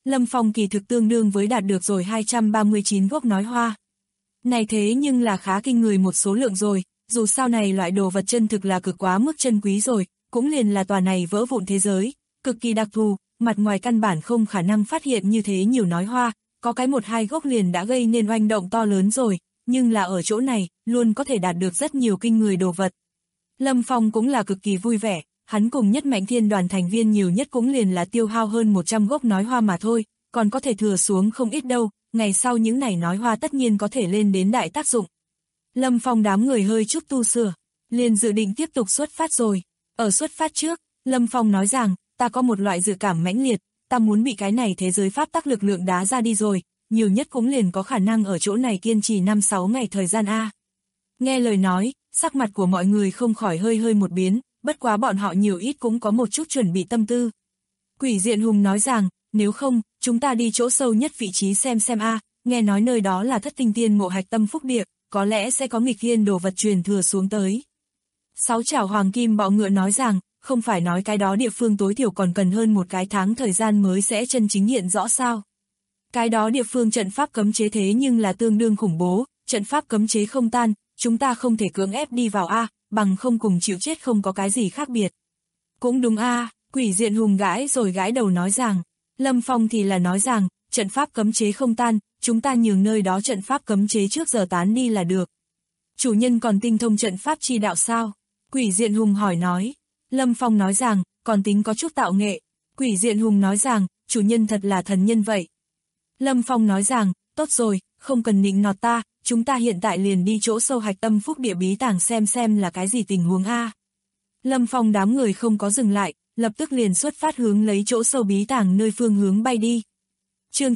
Lâm Phong kỳ thực tương đương với đạt được rồi 239 gốc nói hoa. Này thế nhưng là khá kinh người một số lượng rồi, dù sao này loại đồ vật chân thực là cực quá mức chân quý rồi, cũng liền là tòa này vỡ vụn thế giới, cực kỳ đặc thù, mặt ngoài căn bản không khả năng phát hiện như thế nhiều nói hoa, có cái 1-2 gốc liền đã gây nên oanh động to lớn rồi, nhưng là ở chỗ này, luôn có thể đạt được rất nhiều kinh người đồ vật. Lâm Phong cũng là cực kỳ vui vẻ, hắn cùng Nhất Mạnh Thiên đoàn thành viên nhiều nhất cũng liền là tiêu hao hơn 100 gốc nói hoa mà thôi, còn có thể thừa xuống không ít đâu, ngày sau những này nói hoa tất nhiên có thể lên đến đại tác dụng. Lâm Phong đám người hơi chút tu sửa, liền dự định tiếp tục xuất phát rồi. Ở xuất phát trước, Lâm Phong nói rằng, ta có một loại dự cảm mãnh liệt, ta muốn bị cái này thế giới pháp tắc lực lượng đá ra đi rồi, nhiều nhất cũng liền có khả năng ở chỗ này kiên trì 5-6 ngày thời gian a. Nghe lời nói, sắc mặt của mọi người không khỏi hơi một biến, bất quá bọn họ nhiều ít cũng có một chút chuẩn bị tâm tư. Quỷ Diện Hùng nói rằng, nếu không, chúng ta đi chỗ sâu nhất vị trí xem a, nghe nói nơi đó là Thất Tinh Tiên Mộ hạch tâm phúc địa, có lẽ sẽ có nghịch thiên đồ vật truyền thừa xuống tới. Sáu chảo hoàng kim bọ ngựa nói rằng, không phải nói cái đó địa phương tối thiểu còn cần hơn một cái tháng thời gian mới sẽ chân chính hiện rõ sao. Cái đó địa phương trận pháp cấm chế thế nhưng là tương đương khủng bố, trận pháp cấm chế không tan, chúng ta không thể cưỡng ép đi vào a, bằng không cùng chịu chết không có cái gì khác biệt. Cũng đúng a, Quỷ Diện Hùng gãi rồi gãi đầu nói rằng, Lâm Phong thì là nói rằng, trận pháp cấm chế không tan, chúng ta nhường nơi đó trận pháp cấm chế trước giờ tán đi là được. Chủ nhân còn tinh thông trận pháp chi đạo sao? Quỷ Diện Hùng hỏi nói. Lâm Phong nói rằng, còn tính có chút tạo nghệ. Quỷ Diện Hùng nói rằng, chủ nhân thật là thần nhân vậy. Lâm Phong nói rằng, tốt rồi, không cần nịnh nọt ta, chúng ta hiện tại liền đi chỗ sâu hạch tâm phúc địa bí tàng xem là cái gì tình huống a. Lâm Phong đám người không có dừng lại, lập tức liền xuất phát hướng lấy chỗ sâu bí tàng nơi phương hướng bay đi. Chương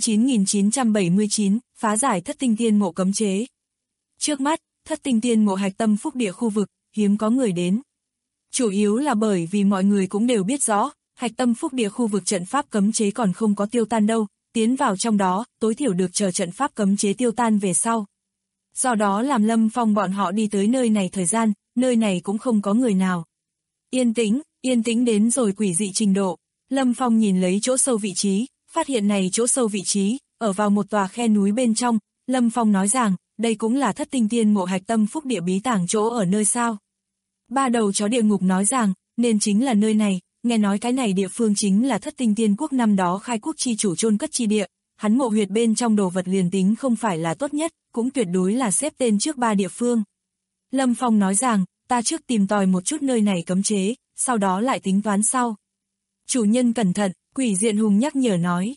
9979, phá giải Thất Tinh Tiên Mộ cấm chế. Trước mắt, Thất Tinh Tiên Mộ hạch tâm phúc địa khu vực, hiếm có người đến. Chủ yếu là bởi vì mọi người cũng đều biết rõ, hạch tâm phúc địa khu vực trận pháp cấm chế còn không có tiêu tan đâu, tiến vào trong đó, tối thiểu được chờ trận pháp cấm chế tiêu tan về sau. Do đó làm Lâm Phong bọn họ đi tới nơi này thời gian, nơi này cũng không có người nào. Yên tĩnh đến rồi quỷ dị trình độ. Lâm Phong nhìn lấy chỗ sâu vị trí, phát hiện này chỗ sâu vị trí, ở vào một tòa khe núi bên trong, Lâm Phong nói rằng, đây cũng là Thất Tinh Tiên Mộ hạch tâm phúc địa bí tàng chỗ ở nơi sao. Ba đầu chó địa ngục nói rằng, nên chính là nơi này, nghe nói cái này địa phương chính là Thất Tinh Tiên Quốc năm đó khai quốc chi chủ chôn cất chi địa, hắn mộ huyệt bên trong đồ vật liền tính không phải là tốt nhất, cũng tuyệt đối là xếp tên trước 3 địa phương. Lâm Phong nói rằng, ta trước tìm tòi một chút nơi này cấm chế, sau đó lại tính toán sau. Chủ nhân cẩn thận, Quỷ Diện Hùng nhắc nhở nói.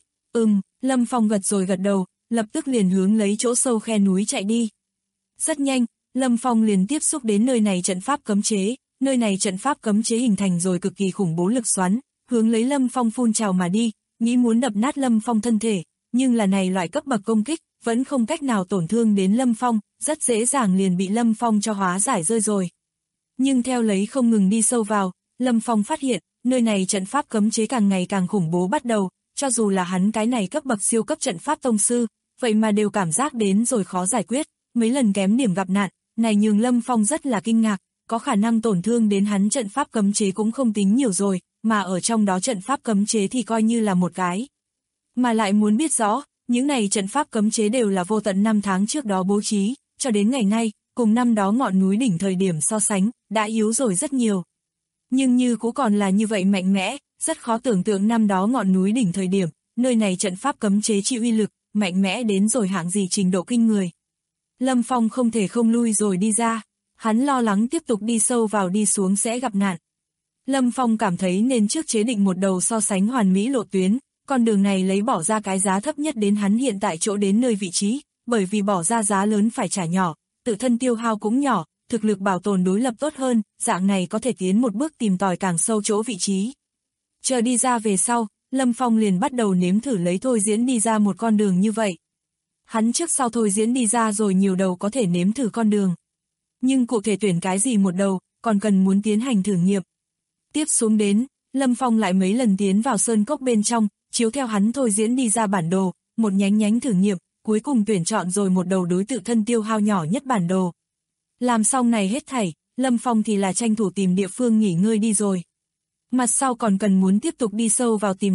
Lâm Phong gật đầu, lập tức liền hướng lấy chỗ sâu khe núi chạy đi. Rất nhanh, Lâm Phong liền tiếp xúc đến nơi này trận pháp cấm chế, nơi này trận pháp cấm chế hình thành rồi cực kỳ khủng bố lực xoắn, hướng lấy Lâm Phong phun trào mà đi, nghĩ muốn đập nát Lâm Phong thân thể, nhưng là này loại cấp bậc công kích, vẫn không cách nào tổn thương đến Lâm Phong, rất dễ dàng liền bị Lâm Phong cho hóa giải rơi rồi. Nhưng theo lấy không ngừng đi sâu vào, Lâm Phong phát hiện, nơi này trận pháp cấm chế càng ngày càng khủng bố bắt đầu, cho dù là hắn cái này cấp bậc siêu cấp trận pháp tông sư, vậy mà đều cảm giác đến rồi khó giải quyết, mấy lần kém điểm gặp nạn, này nhường Lâm Phong rất là kinh ngạc, có khả năng tổn thương đến hắn trận pháp cấm chế cũng không tính nhiều rồi, mà ở trong đó trận pháp cấm chế thì coi như là một cái. Mà lại muốn biết rõ, những này trận pháp cấm chế đều là vô tận 5 tháng trước đó bố trí, cho đến ngày nay, cùng năm đó ngọn núi đỉnh thời điểm so sánh, đã yếu rồi rất nhiều. Nhưng như cũng còn là như vậy mạnh mẽ, rất khó tưởng tượng năm đó ngọn núi đỉnh thời điểm, nơi này trận pháp cấm chế chịu uy lực, mạnh mẽ đến rồi hạng gì trình độ kinh người. Lâm Phong không thể không lui rồi đi ra, hắn lo lắng tiếp tục đi sâu vào đi xuống sẽ gặp nạn. Lâm Phong cảm thấy nên trước chế định một đầu so sánh hoàn mỹ lộ tuyến, con đường này lấy bỏ ra cái giá thấp nhất đến hắn hiện tại chỗ đến nơi vị trí, bởi vì bỏ ra giá lớn phải trả nhỏ, tự thân tiêu hao cũng nhỏ, thực lực bảo tồn đối lập tốt hơn, dạng này có thể tiến một bước tìm tòi càng sâu chỗ vị trí. Chờ đi ra về sau, Lâm Phong liền bắt đầu nếm thử lấy thôi diễn đi ra một con đường như vậy. Hắn trước sau thôi diễn đi ra rồi nhiều đầu có thể nếm thử con đường. Nhưng cụ thể tuyển cái gì một đầu, còn cần muốn tiến hành thử nghiệm. Tiếp xuống đến, Lâm Phong lại mấy lần tiến vào sơn cốc bên trong, chiếu theo hắn thôi diễn đi ra bản đồ, một nhánh thử nghiệm, cuối cùng tuyển chọn rồi một đầu đối tự thân tiêu hao nhỏ nhất bản đồ. Làm xong này hết thảy, Lâm Phong thì là tranh thủ tìm địa phương nghỉ ngơi đi rồi. Mặt sau còn cần muốn tiếp tục đi sâu vào tìm tòi,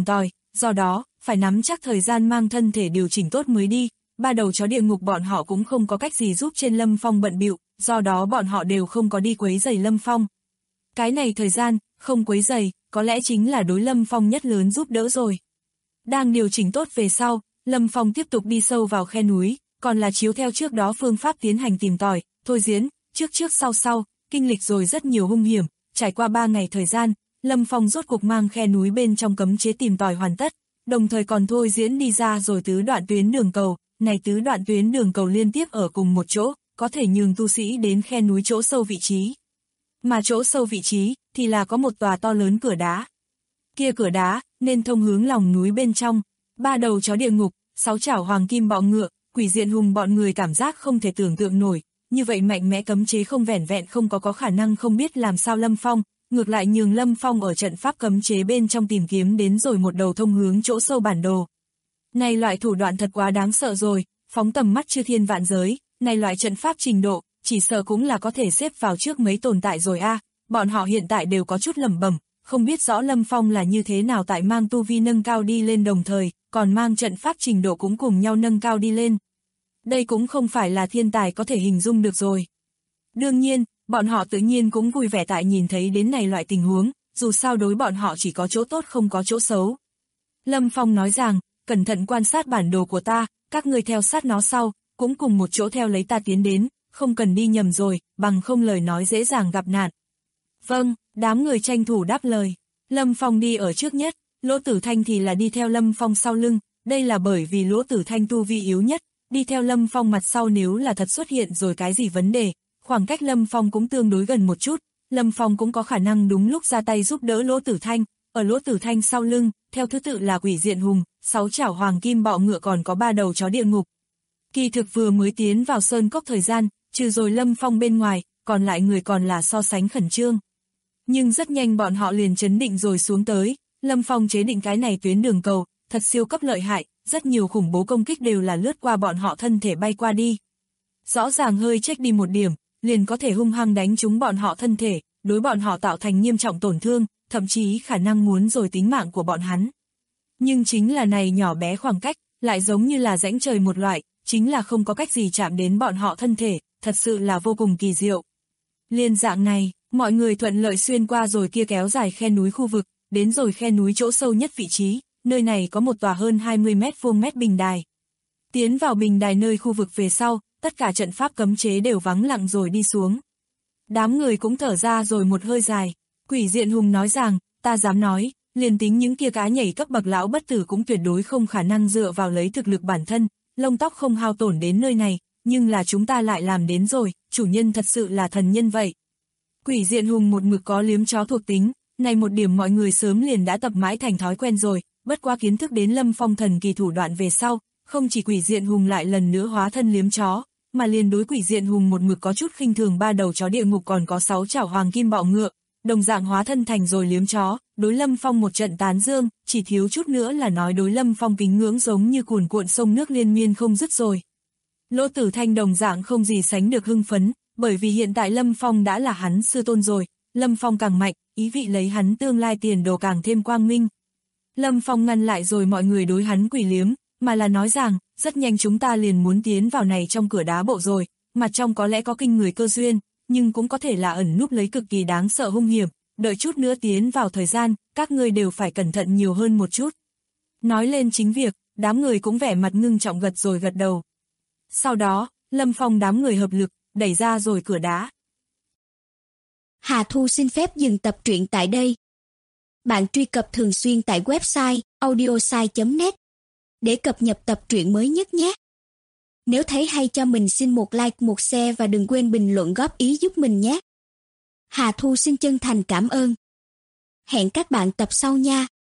do đó, phải nắm chắc thời gian mang thân thể điều chỉnh tốt mới đi. Ba đầu chó địa ngục bọn họ cũng không có cách gì giúp trên Lâm Phong bận bịu, do đó bọn họ đều không có đi quấy rầy Lâm Phong. Cái này thời gian, không quấy rầy, có lẽ chính là đối Lâm Phong nhất lớn giúp đỡ rồi. Đang điều chỉnh tốt về sau, Lâm Phong tiếp tục đi sâu vào khe núi, còn là chiếu theo trước đó phương pháp tiến hành tìm tòi, thôi diễn, trước sau, kinh lịch rồi rất nhiều hung hiểm, trải qua 3 ngày thời gian, Lâm Phong rốt cục mang khe núi bên trong cấm chế tìm tòi hoàn tất, đồng thời còn thôi diễn đi ra rồi tứ đoạn tuyến đường cầu, này tứ đoạn tuyến đường cầu liên tiếp ở cùng một chỗ, có thể nhường tu sĩ đến khe núi chỗ sâu vị trí. Mà chỗ sâu vị trí, thì là có một tòa to lớn cửa đá. Kia cửa đá, nên thông hướng lòng núi bên trong, 3 đầu chó địa ngục, 6 chảo hoàng kim bọ ngựa, quỷ diện hùng bọn người cảm giác không thể tưởng tượng nổi, như vậy mạnh mẽ cấm chế không vẻn vẹn không có khả năng không biết làm sao Lâm Phong, ngược lại nhường Lâm Phong ở trận pháp cấm chế bên trong tìm kiếm đến rồi một đầu thông hướng chỗ sâu bản đồ. Này loại thủ đoạn thật quá đáng sợ rồi, phóng tầm mắt chư thiên vạn giới, này loại trận pháp trình độ, chỉ sợ cũng là có thể xếp vào trước mấy tồn tại rồi a. Bọn họ hiện tại đều có chút lẩm bẩm, không biết rõ Lâm Phong là như thế nào tại mang tu vi nâng cao đi lên đồng thời, còn mang trận pháp trình độ cũng cùng nhau nâng cao đi lên. Đây cũng không phải là thiên tài có thể hình dung được rồi. Đương nhiên, bọn họ tự nhiên cũng vui vẻ tại nhìn thấy đến này loại tình huống, dù sao đối bọn họ chỉ có chỗ tốt không có chỗ xấu. Lâm Phong nói rằng, cẩn thận quan sát bản đồ của ta, các ngươi theo sát nó sau, cũng cùng một chỗ theo lấy ta tiến đến, không cần đi nhầm rồi, bằng không lời nói dễ dàng gặp nạn. Vâng, đám người tranh thủ đáp lời. Lâm Phong đi ở trước nhất, Lỗ Tử Thanh thì là đi theo Lâm Phong sau lưng, đây là bởi vì Lỗ Tử Thanh tu vi yếu nhất, đi theo Lâm Phong mặt sau nếu là thật xuất hiện rồi cái gì vấn đề, khoảng cách Lâm Phong cũng tương đối gần một chút, Lâm Phong cũng có khả năng đúng lúc ra tay giúp đỡ Lỗ Tử Thanh, ở Lỗ Tử Thanh sau lưng, theo thứ tự là quỷ diện hùng, 6 chảo hoàng kim bọ ngựa còn có 3 đầu chó địa ngục. Kỳ thực vừa mới tiến vào sơn cốc thời gian, trừ rồi Lâm Phong bên ngoài, còn lại người còn là so sánh khẩn trương. Nhưng rất nhanh bọn họ liền chấn định rồi xuống tới, Lâm Phong chế định cái này tuyến đường cầu, thật siêu cấp lợi hại, rất nhiều khủng bố công kích đều là lướt qua bọn họ thân thể bay qua đi. Rõ ràng hơi trách đi một điểm, liền có thể hung hăng đánh trúng bọn họ thân thể, đối bọn họ tạo thành nghiêm trọng tổn thương, thậm chí khả năng muốn rồi tính mạng của bọn hắn. Nhưng chính là này nhỏ bé khoảng cách, lại giống như là rãnh trời một loại, chính là không có cách gì chạm đến bọn họ thân thể, thật sự là vô cùng kỳ diệu. Liên dạng này, mọi người thuận lợi xuyên qua rồi kia kéo dài khe núi khu vực, đến rồi khe núi chỗ sâu nhất vị trí, nơi này có một tòa hơn 20 mét vuông bình đài. Tiến vào bình đài nơi khu vực về sau, tất cả trận pháp cấm chế đều vắng lặng rồi đi xuống. Đám người cũng thở ra rồi một hơi dài, quỷ diện hùng nói rằng, ta dám nói, liền tính những kia cá nhảy cấp bậc lão bất tử cũng tuyệt đối không khả năng dựa vào lấy thực lực bản thân, lông tóc không hao tổn đến nơi này, nhưng là chúng ta lại làm đến rồi, chủ nhân thật sự là thần nhân vậy. Quỷ diện hùng một mực có liếm chó thuộc tính, này một điểm mọi người sớm liền đã tập mãi thành thói quen rồi, bất qua kiến thức đến Lâm Phong thần kỳ thủ đoạn về sau, không chỉ quỷ diện hùng lại lần nữa hóa thân liếm chó, mà liền đối quỷ diện hùng một mực có chút khinh thường 3 đầu chó địa ngục còn có 6 chảo hoàng kim bọ ngựa, đồng dạng hóa thân thành rồi liếm chó, đối Lâm Phong một trận tán dương, chỉ thiếu chút nữa là nói đối Lâm Phong kính ngưỡng giống như cuồn cuộn sông nước liên miên không dứt rồi. Lỗ Tử Thanh đồng dạng không gì sánh được hưng phấn, bởi vì hiện tại Lâm Phong đã là hắn sư tôn rồi, Lâm Phong càng mạnh, ý vị lấy hắn tương lai tiền đồ càng thêm quang minh. Lâm Phong ngăn lại rồi mọi người đối hắn quỷ liếm, mà là nói rằng, rất nhanh chúng ta liền muốn tiến vào này trong cửa đá bộ rồi, mặt trong có lẽ có kinh người cơ duyên, nhưng cũng có thể là ẩn núp lấy cực kỳ đáng sợ hung hiểm, đợi chút nữa tiến vào thời gian, các ngươi đều phải cẩn thận nhiều hơn một chút. Nói lên chính việc, đám người cũng vẻ mặt ngưng trọng gật rồi gật đầu. Sau đó, Lâm Phong đám người hợp lực, đẩy ra rồi cửa đá. Hà Thu xin phép dừng tập truyện tại đây. Bạn truy cập thường xuyên tại website audiosai.net để cập nhật tập truyện mới nhất nhé. Nếu thấy hay cho mình xin một like, một share và đừng quên bình luận góp ý giúp mình nhé. Hà Thu xin chân thành cảm ơn. Hẹn các bạn tập sau nha.